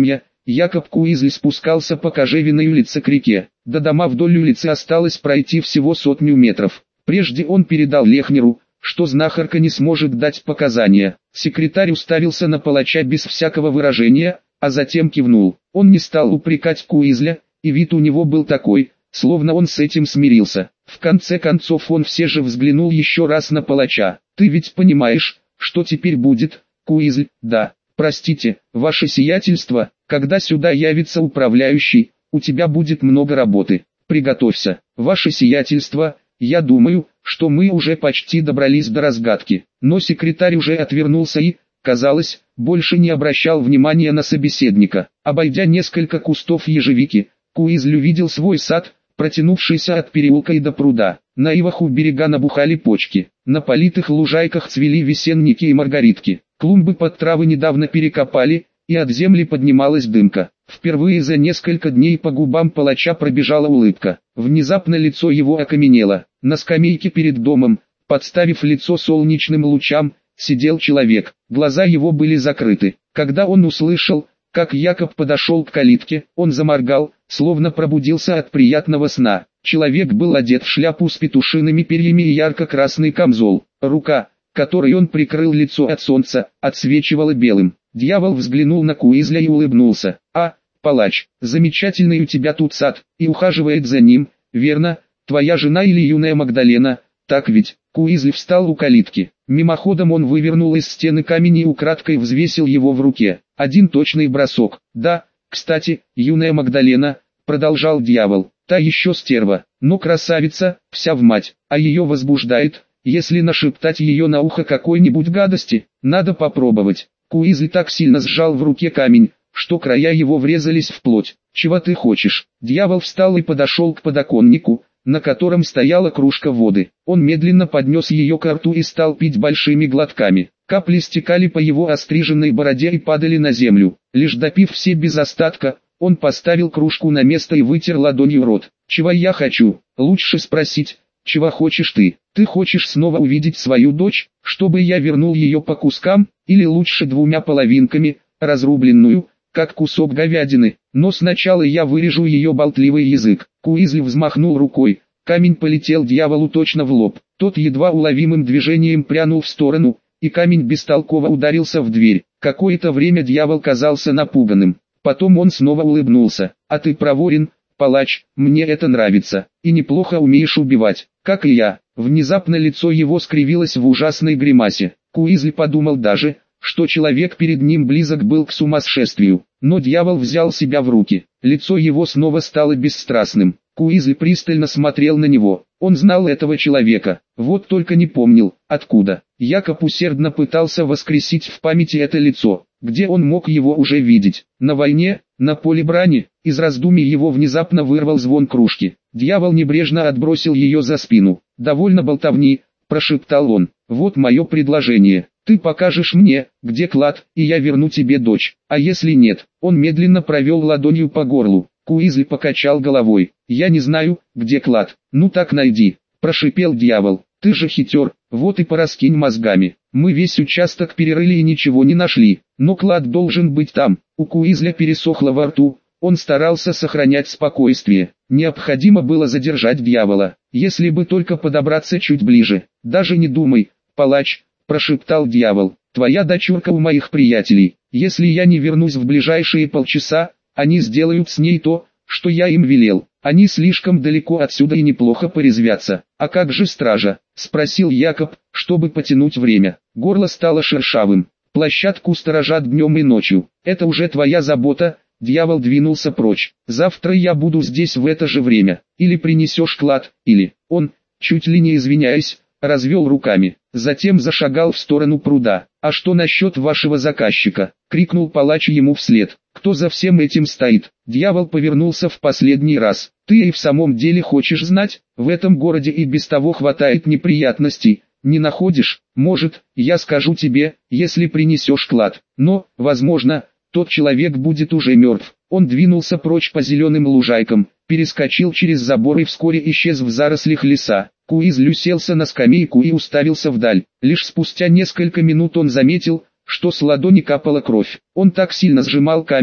Speaker 1: Якоб Куизли спускался по кожевенной улице к реке. До дома вдоль улицы осталось пройти всего сотню метров. Прежде он передал Лехнеру, что знахарка не сможет дать показания. Секретарь уставился на палача без всякого выражения, а затем кивнул. Он не стал упрекать Куизля, и вид у него был такой, словно он с этим смирился. В конце концов он все же взглянул еще раз на палача. «Ты ведь понимаешь, что теперь будет, Куизль?» «Да. Простите, ваше сиятельство, когда сюда явится управляющий, у тебя будет много работы. Приготовься, ваше сиятельство, я думаю, что мы уже почти добрались до разгадки». Но секретарь уже отвернулся и, казалось, больше не обращал внимания на собеседника. Обойдя несколько кустов ежевики, Куизль увидел свой сад, протянувшийся от переулка и до пруда. На ивах у берега набухали почки, на политых лужайках цвели весенники и маргаритки. Клумбы под травы недавно перекопали, и от земли поднималась дымка. Впервые за несколько дней по губам палача пробежала улыбка. Внезапно лицо его окаменело. На скамейке перед домом, подставив лицо солнечным лучам, сидел человек. Глаза его были закрыты. Когда он услышал, как Якоб подошел к калитке, он заморгал, словно пробудился от приятного сна. Человек был одет в шляпу с петушиными перьями и ярко-красный камзол. Рука, которой он прикрыл лицо от солнца, отсвечивала белым. Дьявол взглянул на Куизля и улыбнулся. «А, палач, замечательный у тебя тут сад, и ухаживает за ним, верно, твоя жена или юная Магдалена, так ведь?» Куизль встал у калитки. Мимоходом он вывернул из стены камень и украдкой взвесил его в руке. Один точный бросок. «Да, кстати, юная Магдалена», продолжал дьявол, «та еще стерва, но красавица, вся в мать, а ее возбуждает, если нашептать ее на ухо какой-нибудь гадости, надо попробовать». Куизль так сильно сжал в руке камень, что края его врезались в плоть. «Чего ты хочешь?» Дьявол встал и подошел к подоконнику, на котором стояла кружка воды. Он медленно поднес ее к рту и стал пить большими глотками. Капли стекали по его остриженной бороде и падали на землю. Лишь допив все без остатка, он поставил кружку на место и вытер ладонью рот. «Чего я хочу? Лучше спросить, чего хочешь ты? Ты хочешь снова увидеть свою дочь, чтобы я вернул ее по кускам, или лучше двумя половинками, разрубленную, как кусок говядины, но сначала я вырежу ее болтливый язык». Куизль взмахнул рукой, камень полетел дьяволу точно в лоб. Тот едва уловимым движением прянул в сторону, и камень бестолково ударился в дверь. Какое-то время дьявол казался напуганным, потом он снова улыбнулся. «А ты проворен, палач, мне это нравится, и неплохо умеешь убивать, как и я». Внезапно лицо его скривилось в ужасной гримасе. Куизль подумал даже, что человек перед ним близок был к сумасшествию, но дьявол взял себя в руки. Лицо его снова стало бесстрастным. Куизль пристально смотрел на него. Он знал этого человека, вот только не помнил, откуда. Якоб усердно пытался воскресить в памяти это лицо, где он мог его уже видеть. На войне, на поле брани. Из раздумий его внезапно вырвал звон кружки. Дьявол небрежно отбросил ее за спину. «Довольно болтовни», прошептал он. «Вот мое предложение. Ты покажешь мне, где клад, и я верну тебе дочь. А если нет?» Он медленно провел ладонью по горлу. Куизль покачал головой. «Я не знаю, где клад». «Ну так найди», прошипел дьявол. «Ты же хитер, вот и пораскинь мозгами. Мы весь участок перерыли и ничего не нашли, но клад должен быть там». У Куизля пересохло во рту. Он старался сохранять спокойствие. Необходимо было задержать дьявола, если бы только подобраться чуть ближе. «Даже не думай, палач», прошептал дьявол. «Твоя дочурка у моих приятелей. Если я не вернусь в ближайшие полчаса, они сделают с ней то, что я им велел. Они слишком далеко отсюда и неплохо порезвятся». «А как же стража?» спросил Якоб, чтобы потянуть время. Горло стало шершавым. «Площадку сторожат днем и ночью. Это уже твоя забота». Дьявол двинулся прочь. «Завтра я буду здесь в это же время. Или принесешь клад, или...» Он, чуть ли не извиняясь, развел руками. Затем зашагал в сторону пруда. «А что насчет вашего заказчика?» — крикнул палач ему вслед. «Кто за всем этим стоит?» Дьявол повернулся в последний раз. «Ты и в самом деле хочешь знать? В этом городе и без того хватает неприятностей. Не находишь? Может, я скажу тебе, если принесешь клад. Но, возможно, тот человек будет уже мертв». Он двинулся прочь по зеленым лужайкам, перескочил через забор и вскоре исчез в зарослях леса. Куизль уселся на скамейку и уставился вдаль. Лишь спустя несколько минут он заметил, что с ладони капала кровь. Он так сильно сжимал камень,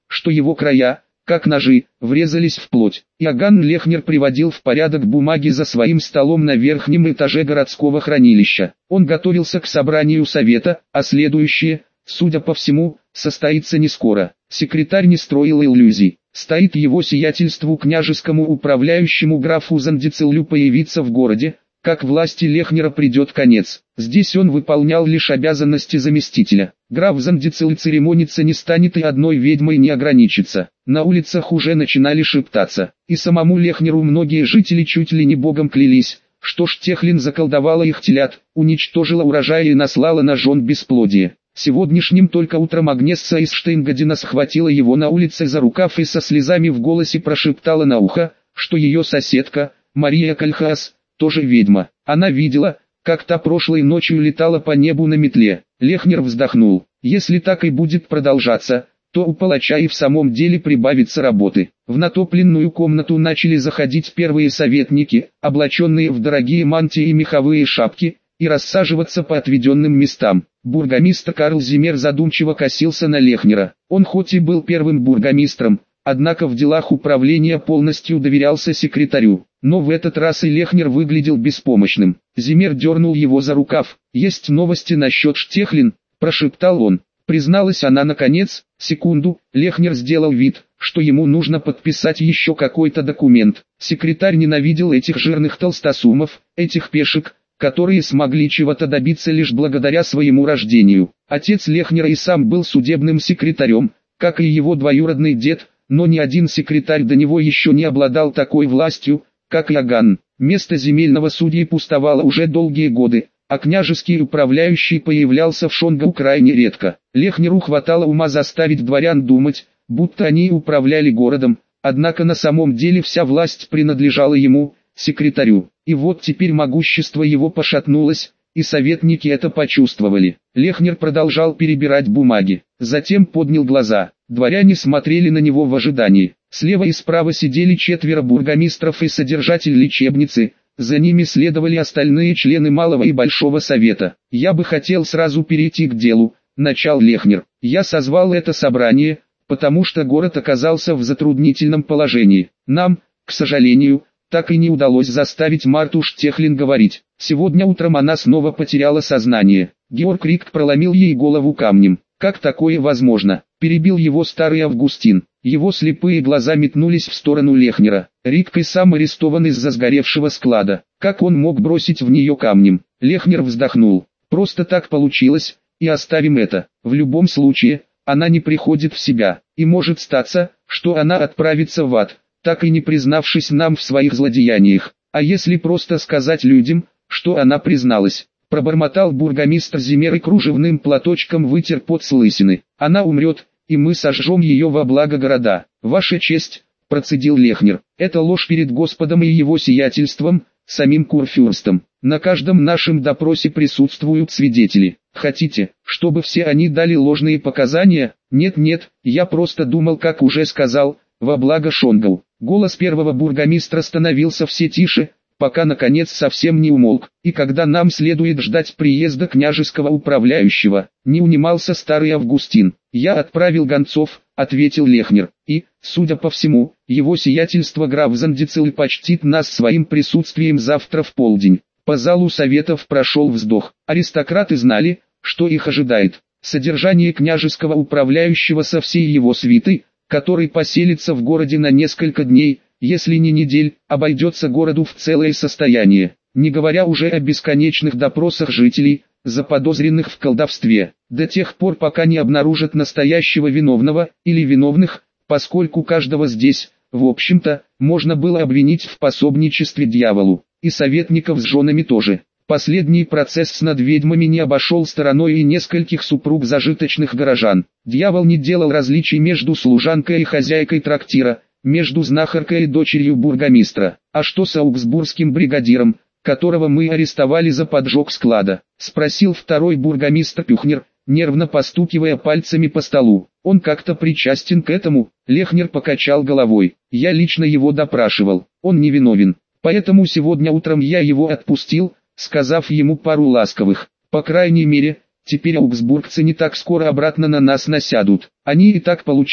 Speaker 1: что его края, как ножи, врезались в плоть. Иоганн Лехнер приводил в порядок бумаги за своим столом на верхнем этаже городского хранилища. Он готовился к собранию совета, а следующее, судя по всему, состоится не скоро. Секретарь не строил иллюзий. Стоит его сиятельству княжескому управляющему графу Зандицелю появиться в городе, как власти Лехнера придет конец. Здесь он выполнял лишь обязанности заместителя. Граф Зандицель церемониться не станет и одной ведьмой не ограничится. На улицах уже начинали шептаться, и самому Лехнеру многие жители чуть ли не богом клялись, что Штехлин заколдовала их телят, уничтожила урожай и наслала на жен бесплодие. Сегодняшним только утром Агнесса из Штейнгадена схватила его на улице за рукав и со слезами в голосе прошептала на ухо, что ее соседка, Мария Кальхаас, тоже ведьма. Она видела, как та прошлой ночью летала по небу на метле. Лехнер вздохнул. Если так и будет продолжаться, то у палача и в самом деле прибавится работы. В натопленную комнату начали заходить первые советники, облаченные в дорогие мантии и меховые шапки, и рассаживаться по отведенным местам. Бургомистр Карл Зиммер задумчиво косился на Лехнера. Он хоть и был первым бургомистром, однако в делах управления полностью доверялся секретарю. Но в этот раз и Лехнер выглядел беспомощным. Зиммер дернул его за рукав. «Есть новости насчет Штехлин», – прошептал он. Призналась она наконец. Секунду, Лехнер сделал вид, что ему нужно подписать еще какой-то документ. Секретарь ненавидел этих жирных толстосумов, этих пешек, которые смогли чего-то добиться лишь благодаря своему рождению. Отец Лехнера и сам был судебным секретарем, как и его двоюродный дед, но ни один секретарь до него еще не обладал такой властью, как Иоганн. Место земельного судьи пустовало уже долгие годы, а княжеский управляющий появлялся в Шонгау крайне редко. Лехнеру хватало ума заставить дворян думать, будто они управляли городом, однако на самом деле вся власть принадлежала ему, секретарю. И вот теперь могущество его пошатнулось, и советники это почувствовали. Лехнер продолжал перебирать бумаги, затем поднял глаза. Дворяне смотрели на него в ожидании. Слева и справа сидели четверо бургомистров и содержатель лечебницы, за ними следовали остальные члены Малого и Большого Совета. «Я бы хотел сразу перейти к делу», – начал Лехнер. «Я созвал это собрание, потому что город оказался в затруднительном положении. Нам, к сожалению, так и не удалось заставить Марту Штехлин говорить. Сегодня утром она снова потеряла сознание. Георг Рикт проломил ей голову камнем. Как такое возможно?» – перебил его старый Августин. Его слепые глаза метнулись в сторону Лехнера. Рикт и сам арестован из-за сгоревшего склада. Как он мог бросить в нее камнем? Лехнер вздохнул. «Просто так получилось, и оставим это. В любом случае, она не приходит в себя, и может статься, что она отправится в ад, так и не признавшись нам в своих злодеяниях. А если просто сказать людям, что она призналась?» Пробормотал бургомистр Зиммер и кружевным платочком вытер пот с лысины. «Она умрет, и мы сожжем ее во благо города. Ваша честь», – процедил Лехнер, – «это ложь перед Господом и его сиятельством, самим Курфюрстом. На каждом нашем допросе присутствуют свидетели. Хотите, чтобы все они дали ложные показания? Нет-нет, я просто думал, как уже сказал, во благо Шонгау». Голос первого бургомистра становился все тише, пока наконец совсем не умолк. «И когда нам следует ждать приезда княжеского управляющего?» — не унимался старый Августин. «Я отправил гонцов», — ответил Лехнер, — «и, судя по всему, его сиятельство граф Зандицель почтит нас своим присутствием завтра в полдень». По залу советов прошел вздох. Аристократы знали, что их ожидает. Содержание княжеского управляющего со всей его свитой, который поселится в городе на несколько дней, если не недель, обойдется городу в целое состояние, не говоря уже о бесконечных допросах жителей, заподозренных в колдовстве, до тех пор пока не обнаружат настоящего виновного, или виновных, поскольку каждого здесь, в общем-то, можно было обвинить в пособничестве дьяволу, и советников с женами тоже. Последний процесс над ведьмами не обошел стороной и нескольких супруг зажиточных горожан. Дьявол не делал различий между служанкой и хозяйкой трактира, между знахаркой и дочерью бургомистра. «А что с аугсбургским бригадиром, которого мы арестовали за поджог склада?» — спросил второй бургомистр Пюхнер, нервно постукивая пальцами по столу. «Он как-то причастен к этому?» — Лехнер покачал головой. «Я лично его допрашивал, он невиновен. Поэтому сегодня утром я его отпустил, сказав ему пару ласковых. По крайней мере, теперь аугсбургцы не так скоро обратно на нас насядут. Они и так получили.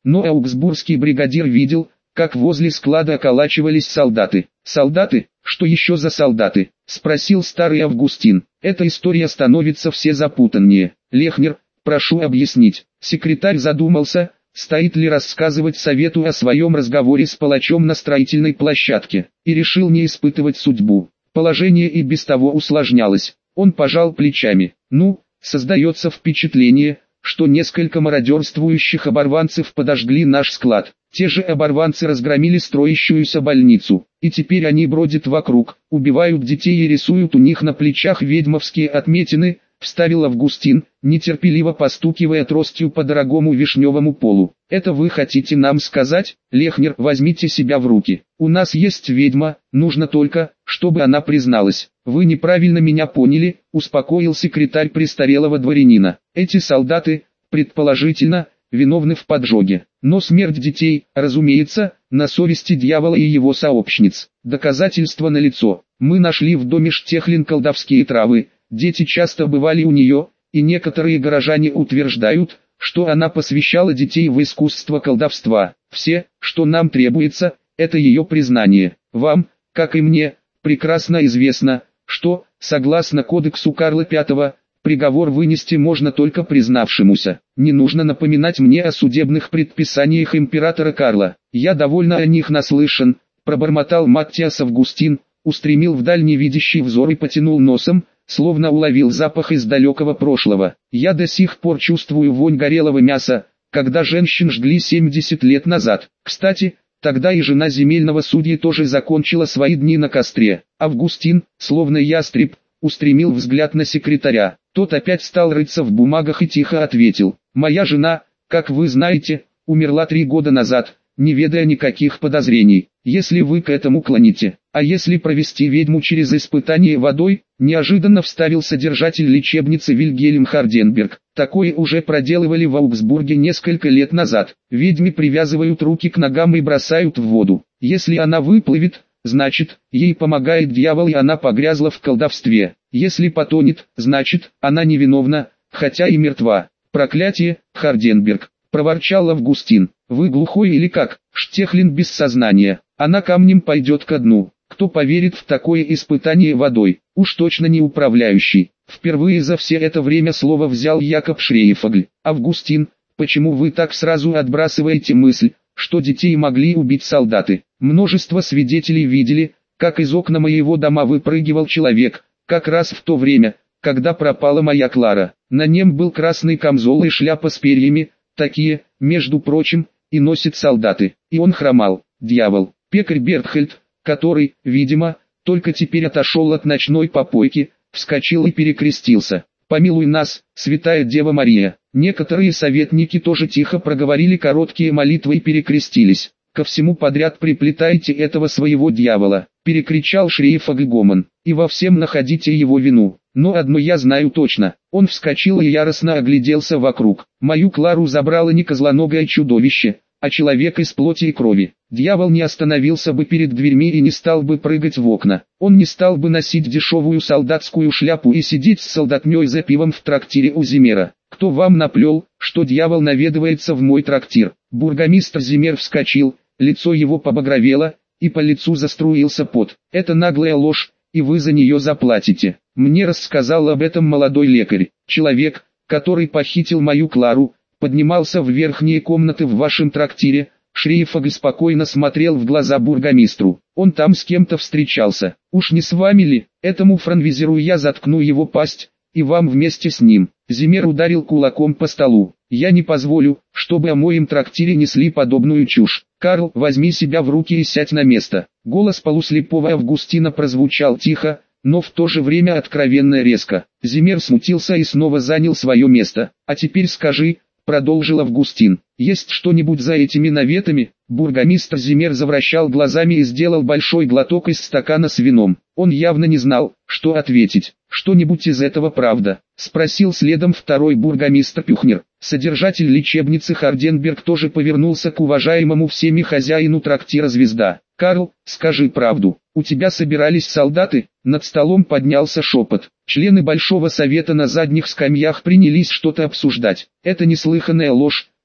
Speaker 1: но аугсбургский бригадир видел, как возле склада околачивались солдаты. «Солдаты? Что еще за солдаты?» – спросил старый Августин. «Эта история становится все запутаннее. Лехнер, прошу объяснить». Секретарь задумался, стоит ли рассказывать совету о своем разговоре с палачом на строительной площадке, и решил не испытывать судьбу. Положение и без того усложнялось. Он пожал плечами. «Ну, создается впечатление, что несколько мародерствующих оборванцев подожгли наш склад. Те же оборванцы разгромили строящуюся больницу, и теперь они бродят вокруг, убивают детей и рисуют у них на плечах ведьмовские отметины», — вставил Августин, нетерпеливо постукивая тростью по дорогому вишневому полу. «Это вы хотите нам сказать? Лехнер, возьмите себя в руки. У нас есть ведьма, нужно только, чтобы она призналась». «Вы неправильно меня поняли», — успокоил секретарь престарелого дворянина. «Эти солдаты, предположительно, виновны в поджоге. Но смерть детей, разумеется, на совести дьявола и его сообщниц. Доказательства налицо. Мы нашли в доме Штехлин колдовские травы, дети часто бывали у нее, и некоторые горожане утверждают, что она посвящала детей в искусство колдовства. Все, что нам требуется, это ее признание. Вам, как и мне, прекрасно известно, что, согласно кодексу Карла пятого, приговор вынести можно только признавшемуся. Не нужно напоминать мне о судебных предписаниях императора Карла. Я довольно о них наслышан», — пробормотал Маттиас Августин, устремил вдаль невидящий взор и потянул носом, словно уловил запах из далекого прошлого. «Я до сих пор чувствую вонь горелого мяса, когда женщин жгли семьдесят лет назад. Кстати, тогда и жена земельного судьи тоже закончила свои дни на костре». Августин, словно ястреб, устремил взгляд на секретаря. Тот опять стал рыться в бумагах и тихо ответил: «Моя жена, как вы знаете, умерла три года назад, не ведая никаких подозрений. Если вы к этому клоните, а если провести ведьму через испытание водой», неожиданно вставил содержатель лечебницы Вильгельм Харденберг. «Такое уже проделывали в Аугсбурге несколько лет назад. Ведьме привязывают руки к ногам и бросают в воду. Если она выплывет, значит, ей помогает дьявол и она погрязла в колдовстве. Если потонет, значит, она невиновна, хотя и мертва. Проклятие, Харденберг!» — проворчал Августин. «Вы глухой или как? Штехлин без сознания. Она камнем пойдет ко дну. Кто поверит в такое испытание водой? Уж точно не управляющий». Впервые за все это время слово взял Якоб Шрейфогль. «Августин, почему вы так сразу отбрасываете мысль, что детей могли убить солдаты? Множество свидетелей видели, как из окна моего дома выпрыгивал человек, как раз в то время, когда пропала моя Клара. На нем был красный камзол и шляпа с перьями, такие, между прочим, и носят солдаты. И он хромал, дьявол. Пекарь Бертхельд, который, видимо, только теперь отошел от ночной попойки, вскочил и перекрестился. «Помилуй нас, Святая Дева Мария». Некоторые советники тоже тихо проговорили короткие молитвы и перекрестились. «Ко всему подряд приплетайте этого своего дьявола», — перекричал Шрейфогль Гомон, — «и во всем находите его вину. Но одно я знаю точно». Он вскочил и яростно огляделся вокруг. «Мою Клару забрало не козлоногое чудовище, а человек из плоти и крови. Дьявол не остановился бы перед дверьми и не стал бы прыгать в окна. Он не стал бы носить дешевую солдатскую шляпу и сидеть с солдатней за пивом в трактире у Зимера. Кто вам наплел, что дьявол наведывается в мой трактир?» Бургомистр Зимер вскочил, лицо его побагровело, и по лицу заструился пот. «Это наглая ложь, и вы за нее заплатите. Мне рассказал об этом молодой лекарь. Человек, который похитил мою Клару, поднимался в верхние комнаты в вашем трактире». Шрейфогль спокойно смотрел в глаза бургомистру. «Он там с кем-то встречался. Уж не с вами ли? Этому франвизеру я заткну его пасть, и вам вместе с ним». Зимер ударил кулаком по столу. «Я не позволю, чтобы о моем трактире несли подобную чушь. Карл, возьми себя в руки и сядь на место». Голос полуслепого Августина прозвучал тихо, но в то же время откровенно резко. Зимер смутился и снова занял свое место. «А теперь скажи», — продолжил Августин, — «есть что-нибудь за этими наветами?» Бургомистр Зимер завращал глазами и сделал большой глоток из стакана с вином. Он явно не знал, что ответить. «Что-нибудь из этого правда?» — спросил следом второй бургомистр Пюхнер. Содержатель лечебницы Харденберг тоже повернулся к уважаемому всеми хозяину трактира «Звезда». «Карл, скажи правду, у тебя собирались солдаты?» Над столом поднялся шепот. Члены Большого Совета на задних скамьях принялись что-то обсуждать. «Это неслыханная ложь»,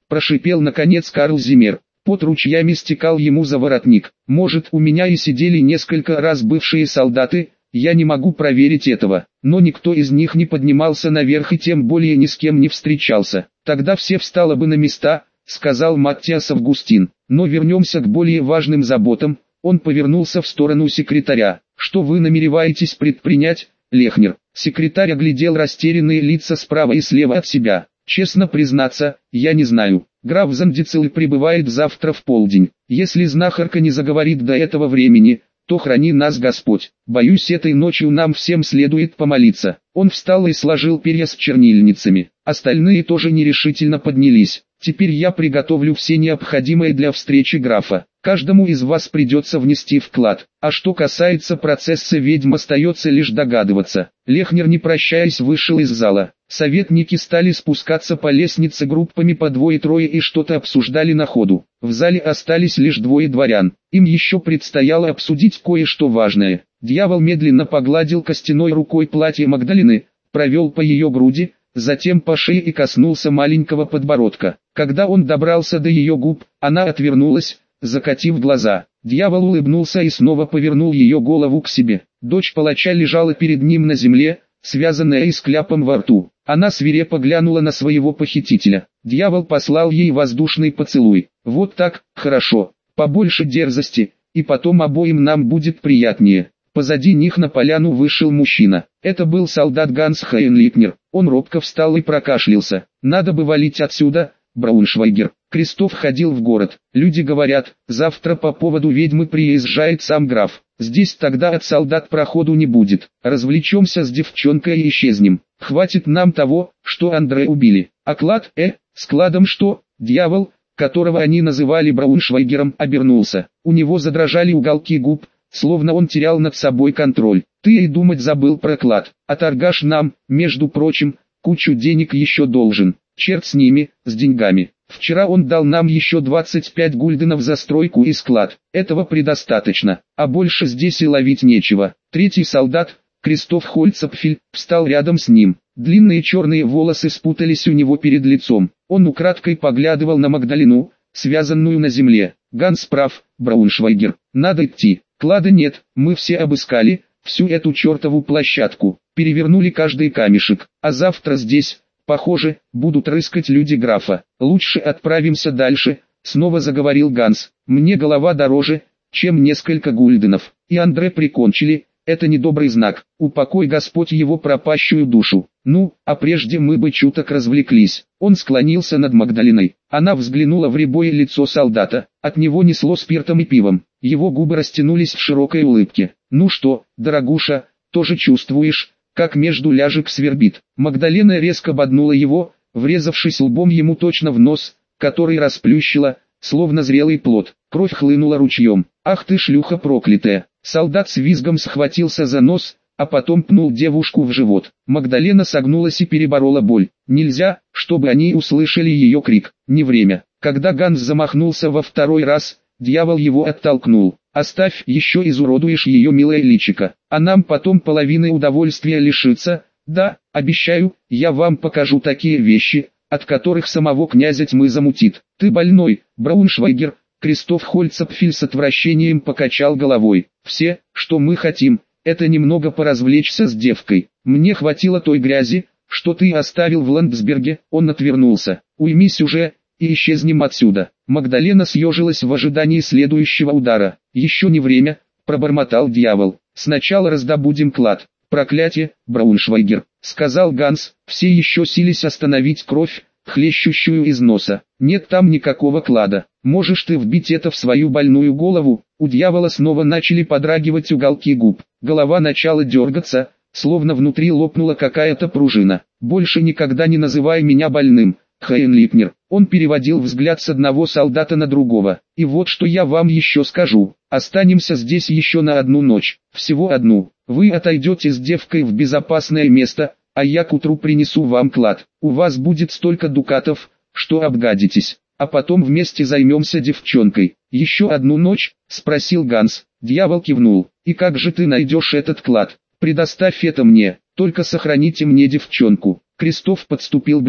Speaker 1: прошипел наконец Карл Зиммер. Пот ручьями стекал ему за воротник. Может, у меня и сидели несколько раз бывшие солдаты, я не могу проверить этого, но никто из них не поднимался наверх и тем более ни с кем не встречался. Тогда все встало бы на места, сказал Маттиас Августин. Но вернемся к более важным заботам. Он повернулся в сторону секретаря. Что вы намереваетесь предпринять, Лехнер? Секретарь оглядел растерянные лица справа и слева от себя. Честно признаться, я не знаю. Граф Зандицель прибывает завтра в полдень. Если знахарка не заговорит до этого времени, то храни нас Господь. Боюсь, этой ночью нам всем следует помолиться. Он встал и сложил перья с чернильницами. Остальные тоже нерешительно поднялись. Теперь я приготовлю все необходимое для встречи графа. Каждому из вас придется внести вклад. А что касается процесса ведьм, остается лишь догадываться. Лехнер, не прощаясь, вышел из зала. Советники стали спускаться по лестнице группами по двое-трое и что-то обсуждали на ходу. В зале остались лишь двое дворян. Им еще предстояло обсудить кое-что важное. Дьявол медленно погладил костяной рукой платье Магдалины, провел по ее груди, затем по шее и коснулся маленького подбородка. Когда он добрался до ее губ, она отвернулась, закатив глаза. Дьявол улыбнулся и снова повернул ее голову к себе. Дочь палача лежала перед ним на земле, связанная и с кляпом во рту. Она свирепо глянула на своего похитителя. Дьявол послал ей воздушный поцелуй. Вот так, хорошо, побольше дерзости, и потом обоим нам будет приятнее. Позади них на поляну вышел мужчина. Это был солдат Ганс Хайнликнер. Он робко встал и прокашлялся. Надо бы валить отсюда, Брауншвайгер. Крестов ходил в город. Люди говорят, завтра по поводу ведьмы приезжает сам граф. Здесь тогда от солдат проходу не будет. Развлечемся с девчонкой и исчезнем. Хватит нам того, что Андре убили. А клад, э, с кладом что? Дьявол, которого они называли Брауншвайгером, обернулся. У него задрожали уголки губ, словно он терял над собой контроль. Ты и думать забыл про клад. А торгаш нам, между прочим, кучу денег еще должен. Черт с ними, с деньгами. Вчера он дал нам еще двадцать пять гульденов за стройку и склад. Этого предостаточно, а больше здесь и ловить нечего. Третий солдат, Кристоф Хольцапфель, встал рядом с ним. Длинные черные волосы спутались у него перед лицом. Он украдкой поглядывал на Магдалину, связанную на земле. Ганс прав, Брауншвайгер, надо идти. Клада нет, мы все обыскали, всю эту чертову площадку. Перевернули каждый камешек, а завтра здесь... Похоже, будут рыскать люди графа. Лучше отправимся дальше, снова заговорил Ганс. Мне голова дороже, чем несколько гульденов. И Андре прикончили, это недобрый знак. Упокой Господь его пропащую душу. Ну, а прежде мы бы чуток развлеклись. Он склонился над Магдалиной. Она взглянула в рябое лицо солдата. От него несло спиртом и пивом. Его губы растянулись в широкой улыбке. Ну что, дорогуша, тоже чувствуешь, как между ляжек свербит? Магдалена резко боднула его, врезавшись лбом ему точно в нос, который расплющила, словно зрелый плод. Кровь хлынула ручьем. Ах ты шлюха проклятая! Солдат с визгом схватился за нос, а потом пнул девушку в живот. Магдалена согнулась и переборола боль. Нельзя, чтобы они услышали ее крик. Не время. Когда Ганс замахнулся во второй раз, дьявол его оттолкнул. Оставь, еще изуродуешь ее милое личико, а нам потом половины удовольствия лишиться. Да, обещаю, я вам покажу такие вещи, от которых самого князя тьмы замутит. Ты больной, Брауншвайгер. Кристоф Хольцапфель с отвращением покачал головой. Все, что мы хотим, это немного поразвлечься с девкой. Мне хватило той грязи, что ты оставил в Ландсберге. Он отвернулся. Уймись уже, и исчезнем отсюда. Магдалена съежилась в ожидании следующего удара. Еще не время, пробормотал дьявол. Сначала раздобудем клад. Проклятие, Брауншвайгер, сказал Ганс. Все еще сились остановить кровь, хлещущую из носа. Нет там никакого клада. Можешь ты вбить это в свою больную голову? У дьявола снова начали подрагивать уголки губ. Голова начала дергаться, словно внутри лопнула какая-то пружина. Больше никогда не называй меня больным, Хайнликнер. Он переводил взгляд с одного солдата на другого. И вот что я вам еще скажу. Останемся здесь еще на одну ночь. Всего одну. Вы отойдете с девкой в безопасное место, а я к утру принесу вам клад. У вас будет столько дукатов, что обгадитесь. А потом вместе займемся девчонкой. Еще одну ночь? Спросил Ганс. Дьявол кивнул. И как же ты найдешь этот клад? Предоставь это мне. Только сохраните мне девчонку. Кристоф подступил ближе.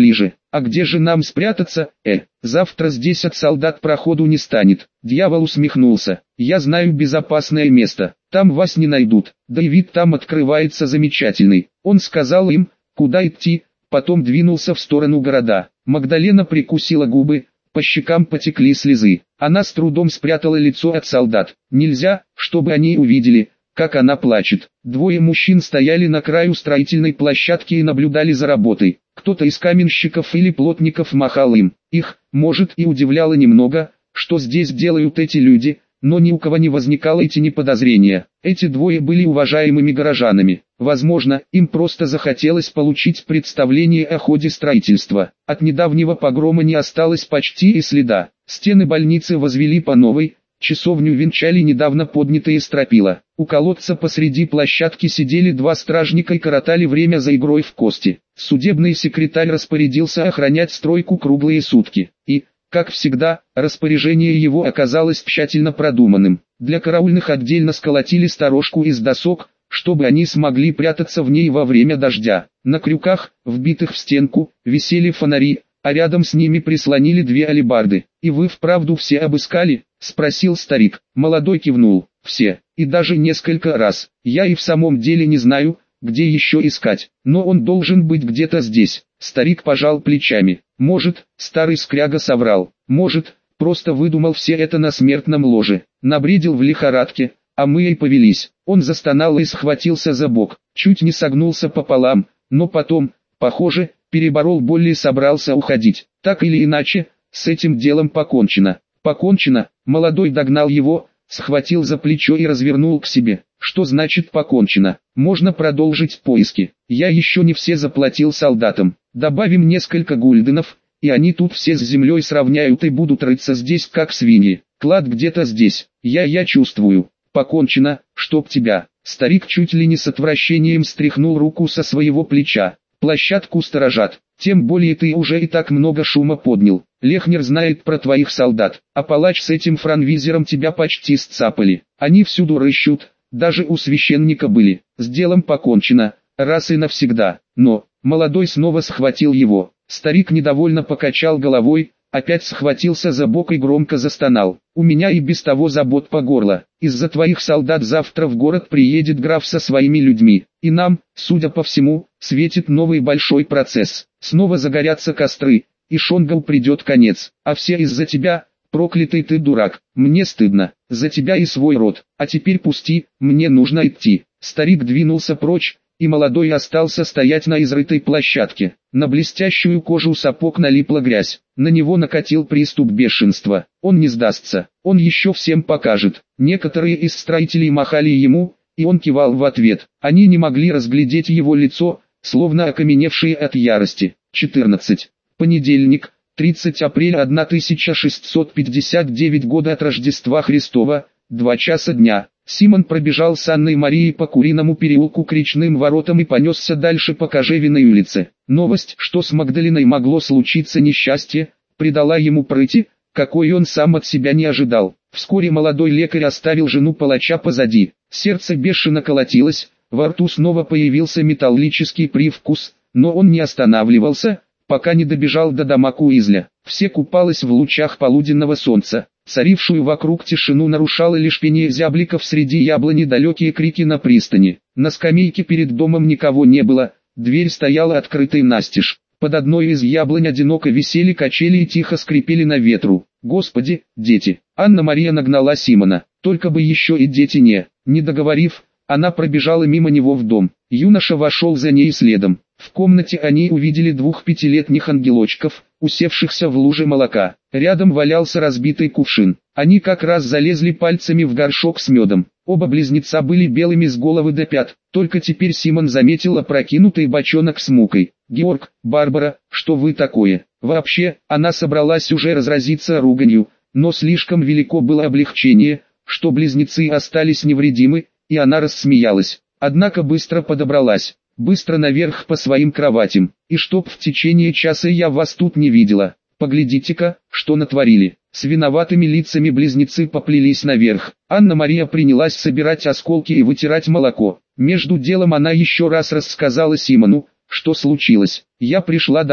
Speaker 1: А где же нам спрятаться? Э, завтра здесь от солдат проходу не станет. Дьявол усмехнулся. Я знаю безопасное место. Там вас не найдут. Да и вид там открывается замечательный. Он сказал им, куда идти, потом двинулся в сторону города. Магдалена прикусила губы, по щекам потекли слезы. Она с трудом спрятала лицо от солдат. Нельзя, чтобы они увидели, как она плачет. Двое мужчин стояли на краю строительной площадки и наблюдали за работой. Кто-то из каменщиков или плотников махал им. Их, может, и удивляло немного, что здесь делают эти люди, но ни у кого не возникало и тени подозрения. Эти двое были уважаемыми горожанами. Возможно, им просто захотелось получить представление о ходе строительства. От недавнего погрома не осталось почти и следа. Стены больницы возвели по новой, часовню венчали недавно поднятые стропила. У колодца посреди площадки сидели два стражника и коротали время за игрой в кости. Судебный секретарь распорядился охранять стройку круглые сутки. И, как всегда, распоряжение его оказалось тщательно продуманным. Для караульных отдельно сколотили сторожку из досок, чтобы они смогли прятаться в ней во время дождя. На крюках, вбитых в стенку, висели фонари, а рядом с ними прислонили две алебарды. «И вы вправду все обыскали?» — спросил старик. Молодой кивнул. «Все, и даже несколько раз. Я и в самом деле не знаю, где еще искать, но он должен быть где-то здесь». Старик пожал плечами. Может, старый скряга соврал, может, просто выдумал все это на смертном ложе, набредил в лихорадке, а мы и повелись. Он застонал и схватился за бок, чуть не согнулся пополам, но потом, похоже, переборол боль и собрался уходить. Так или иначе, с этим делом покончено. Покончено, молодой догнал его, схватил за плечо и развернул к себе. Что значит покончено? Можно продолжить поиски. Я еще не все заплатил солдатам. Добавим несколько гульденов, и они тут все с землей сравняют и будут рыться здесь как свиньи. Клад где-то здесь. Я я чувствую. Покончено, чтоб тебя. Старик чуть ли не с отвращением стряхнул руку со своего плеча. Площадку сторожат. Тем более ты уже и так много шума поднял. Лехнер знает про твоих солдат, а палач с этим франвизером тебя почти сцапали. Они всюду рыщут, даже у священника были. С делом покончено, раз и навсегда. Но, молодой снова схватил его. Старик недовольно покачал головой, опять схватился за бок и громко застонал. У меня и без того забот по горло. Из-за твоих солдат завтра в город приедет граф со своими людьми. И нам, судя по всему, светит новый большой процесс. Снова загорятся костры, и Шонгау придет конец. А все из-за тебя, проклятый ты дурак. Мне стыдно, за тебя и свой род. А теперь пусти, мне нужно идти. Старик двинулся прочь, и молодой остался стоять на изрытой площадке. На блестящую кожу сапог налипла грязь. На него накатил приступ бешенства. Он не сдастся, он еще всем покажет. Некоторые из строителей махали ему, и он кивал в ответ. Они не могли разглядеть его лицо, словно окаменевшие от ярости. четырнадцать. Понедельник, тридцатое апреля тысяча шестьсот пятьдесят девятого года от Рождества Христова, два часа дня. Симон пробежал с Анной Марией по Куриному переулку к речным воротам и понесся дальше по Кожевиной улице. Новость, что с Магдаленой могло случиться несчастье, придала ему прыти, какой он сам от себя не ожидал. Вскоре молодой лекарь оставил жену палача позади. Сердце бешено колотилось, во рту снова появился металлический привкус, но он не останавливался, пока не добежал до дома Куизля. Все купалось в лучах полуденного солнца. Царившую вокруг тишину нарушало лишь пение зябликов среди яблони, далекие крики на пристани. На скамейке перед домом никого не было, дверь стояла открытой настежь. Под одной из яблонь одиноко висели качели и тихо скрипели на ветру. Господи, дети! Анна-Мария нагнала Симона. Только бы еще и дети не. Не договорив, она пробежала мимо него в дом. Юноша вошел за ней следом. В комнате они увидели двух пятилетних ангелочков, усевшихся в луже молока. Рядом валялся разбитый кувшин. Они как раз залезли пальцами в горшок с медом. Оба близнеца были белыми с головы до пят. Только теперь Симон заметил опрокинутый бочонок с мукой. «Георг, Барбара, что вы такое?» Вообще, она собралась уже разразиться руганью, но слишком велико было облегчение, что близнецы остались невредимы, и она рассмеялась. Однако быстро подобралась. Быстро наверх по своим кроватям, и чтоб в течение часа я вас тут не видела. Поглядите-ка, что натворили. С виноватыми лицами близнецы поплелись наверх. Анна-Мария принялась собирать осколки и вытирать молоко. Между делом она еще раз рассказала Симону, что случилось. Я пришла домой.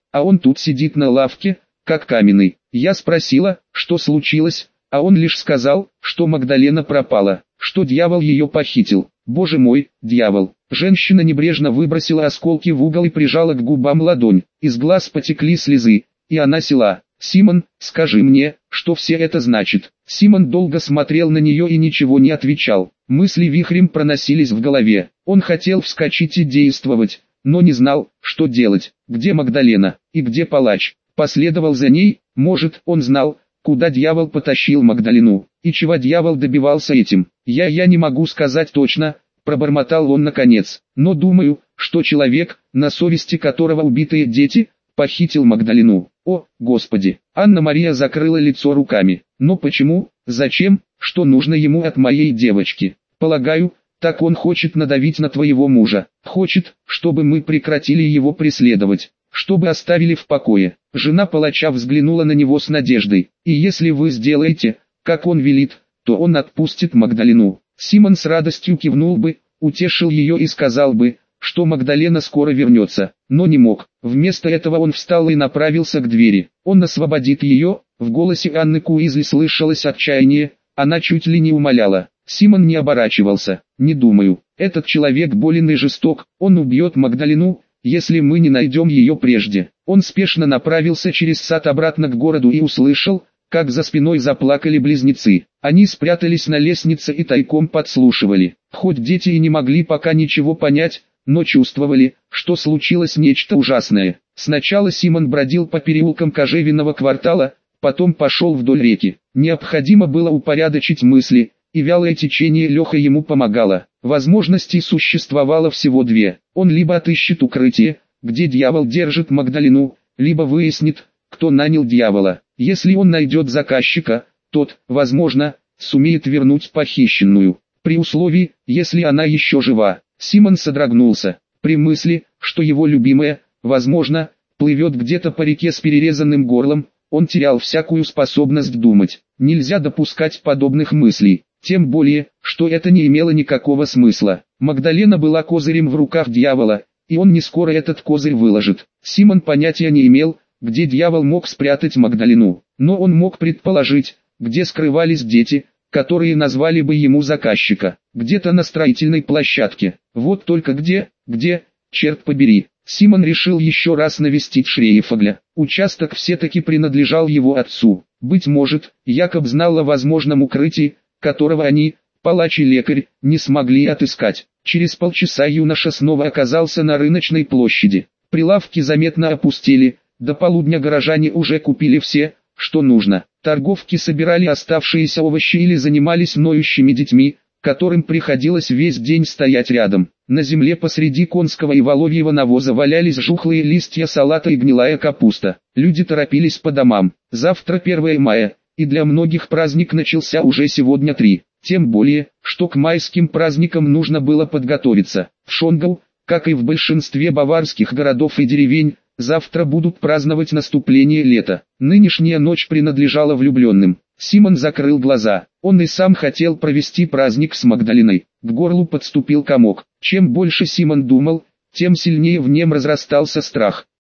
Speaker 1: а он тут сидит на лавке, как каменный. Я спросила, что случилось, а он лишь сказал, что Магдалена пропала, что дьявол ее похитил. Боже мой, дьявол. Женщина небрежно выбросила осколки в угол и прижала к губам ладонь. Из глаз потекли слезы, и она села. «Симон, скажи мне, что все это значит?» Симон долго смотрел на нее и ничего не отвечал. Мысли вихрем проносились в голове. Он хотел вскочить и действовать, но не знал, что делать. Где Магдалена, и где палач? Последовал за ней, может, он знал, куда дьявол потащил Магдалену, и чего дьявол добивался этим. «Я я не могу сказать точно», — пробормотал он наконец, «но думаю, что человек, на совести которого убитые дети, похитил Магдалену». «О, Господи!» Анна-Мария закрыла лицо руками. «Но почему? Зачем? Что нужно ему от моей девочки? Полагаю, так он хочет надавить на твоего мужа. Хочет, чтобы мы прекратили его преследовать, чтобы оставили в покое». Жена палача взглянула на него с надеждой. «И если вы сделаете, как он велит, то он отпустит Магдалену». Симон с радостью кивнул бы, утешил ее и сказал бы, что Магдалена скоро вернется, но не мог. Вместо этого он встал и направился к двери. Он освободит ее. В голосе Анны Куизли слышалось отчаяние, она чуть ли не умоляла. Симон не оборачивался. «Не думаю, этот человек болен и жесток, он убьет Магдалену, если мы не найдем ее прежде». Он спешно направился через сад обратно к городу и услышал, как за спиной заплакали близнецы. Они спрятались на лестнице и тайком подслушивали. Хоть дети и не могли пока ничего понять, но чувствовали, что случилось нечто ужасное. Сначала Симон бродил по переулкам Кожевенного квартала, потом пошел вдоль реки. Необходимо было упорядочить мысли, и вялое течение Леха ему помогало. Возможностей существовало всего две. Он либо отыщет укрытие, где дьявол держит Магдалену, либо выяснит, кто нанял дьявола. Если он найдет заказчика, тот, возможно, сумеет вернуть похищенную. При условии, если она еще жива. Симон содрогнулся. При мысли, что его любимая, возможно, плывет где-то по реке с перерезанным горлом, он терял всякую способность думать. Нельзя допускать подобных мыслей, тем более, что это не имело никакого смысла. Магдалена была козырем в руках дьявола, и он не скоро этот козырь выложит. Симон понятия не имел, где дьявол мог спрятать Магдалену, но он мог предположить, где скрывались дети, которые назвали бы ему заказчика. Где-то на строительной площадке. Вот только где, где, черт побери. Симон решил еще раз навестить Шрейфогля. Участок все-таки принадлежал его отцу. Быть может, Якоб знал о возможном укрытии, которого они, палач и лекарь, не смогли отыскать. Через полчаса юноша снова оказался на рыночной площади. Прилавки заметно опустели, до полудня горожане уже купили все, что нужно. Торговки собирали оставшиеся овощи или занимались ноющими детьми, которым приходилось весь день стоять рядом. На земле посреди конского и воловьего навоза валялись жухлые листья салата и гнилая капуста. Люди торопились по домам. Завтра первое мая, и для многих праздник начался уже сегодня три. Тем более, что к майским праздникам нужно было подготовиться. В Шонгау, как и в большинстве баварских городов и деревень, завтра будут праздновать наступление лета. Нынешняя ночь принадлежала влюбленным. Симон закрыл глаза. Он и сам хотел провести праздник с Магдаленой. К горлу подступил комок. Чем больше Симон думал, тем сильнее в нем разрастался страх.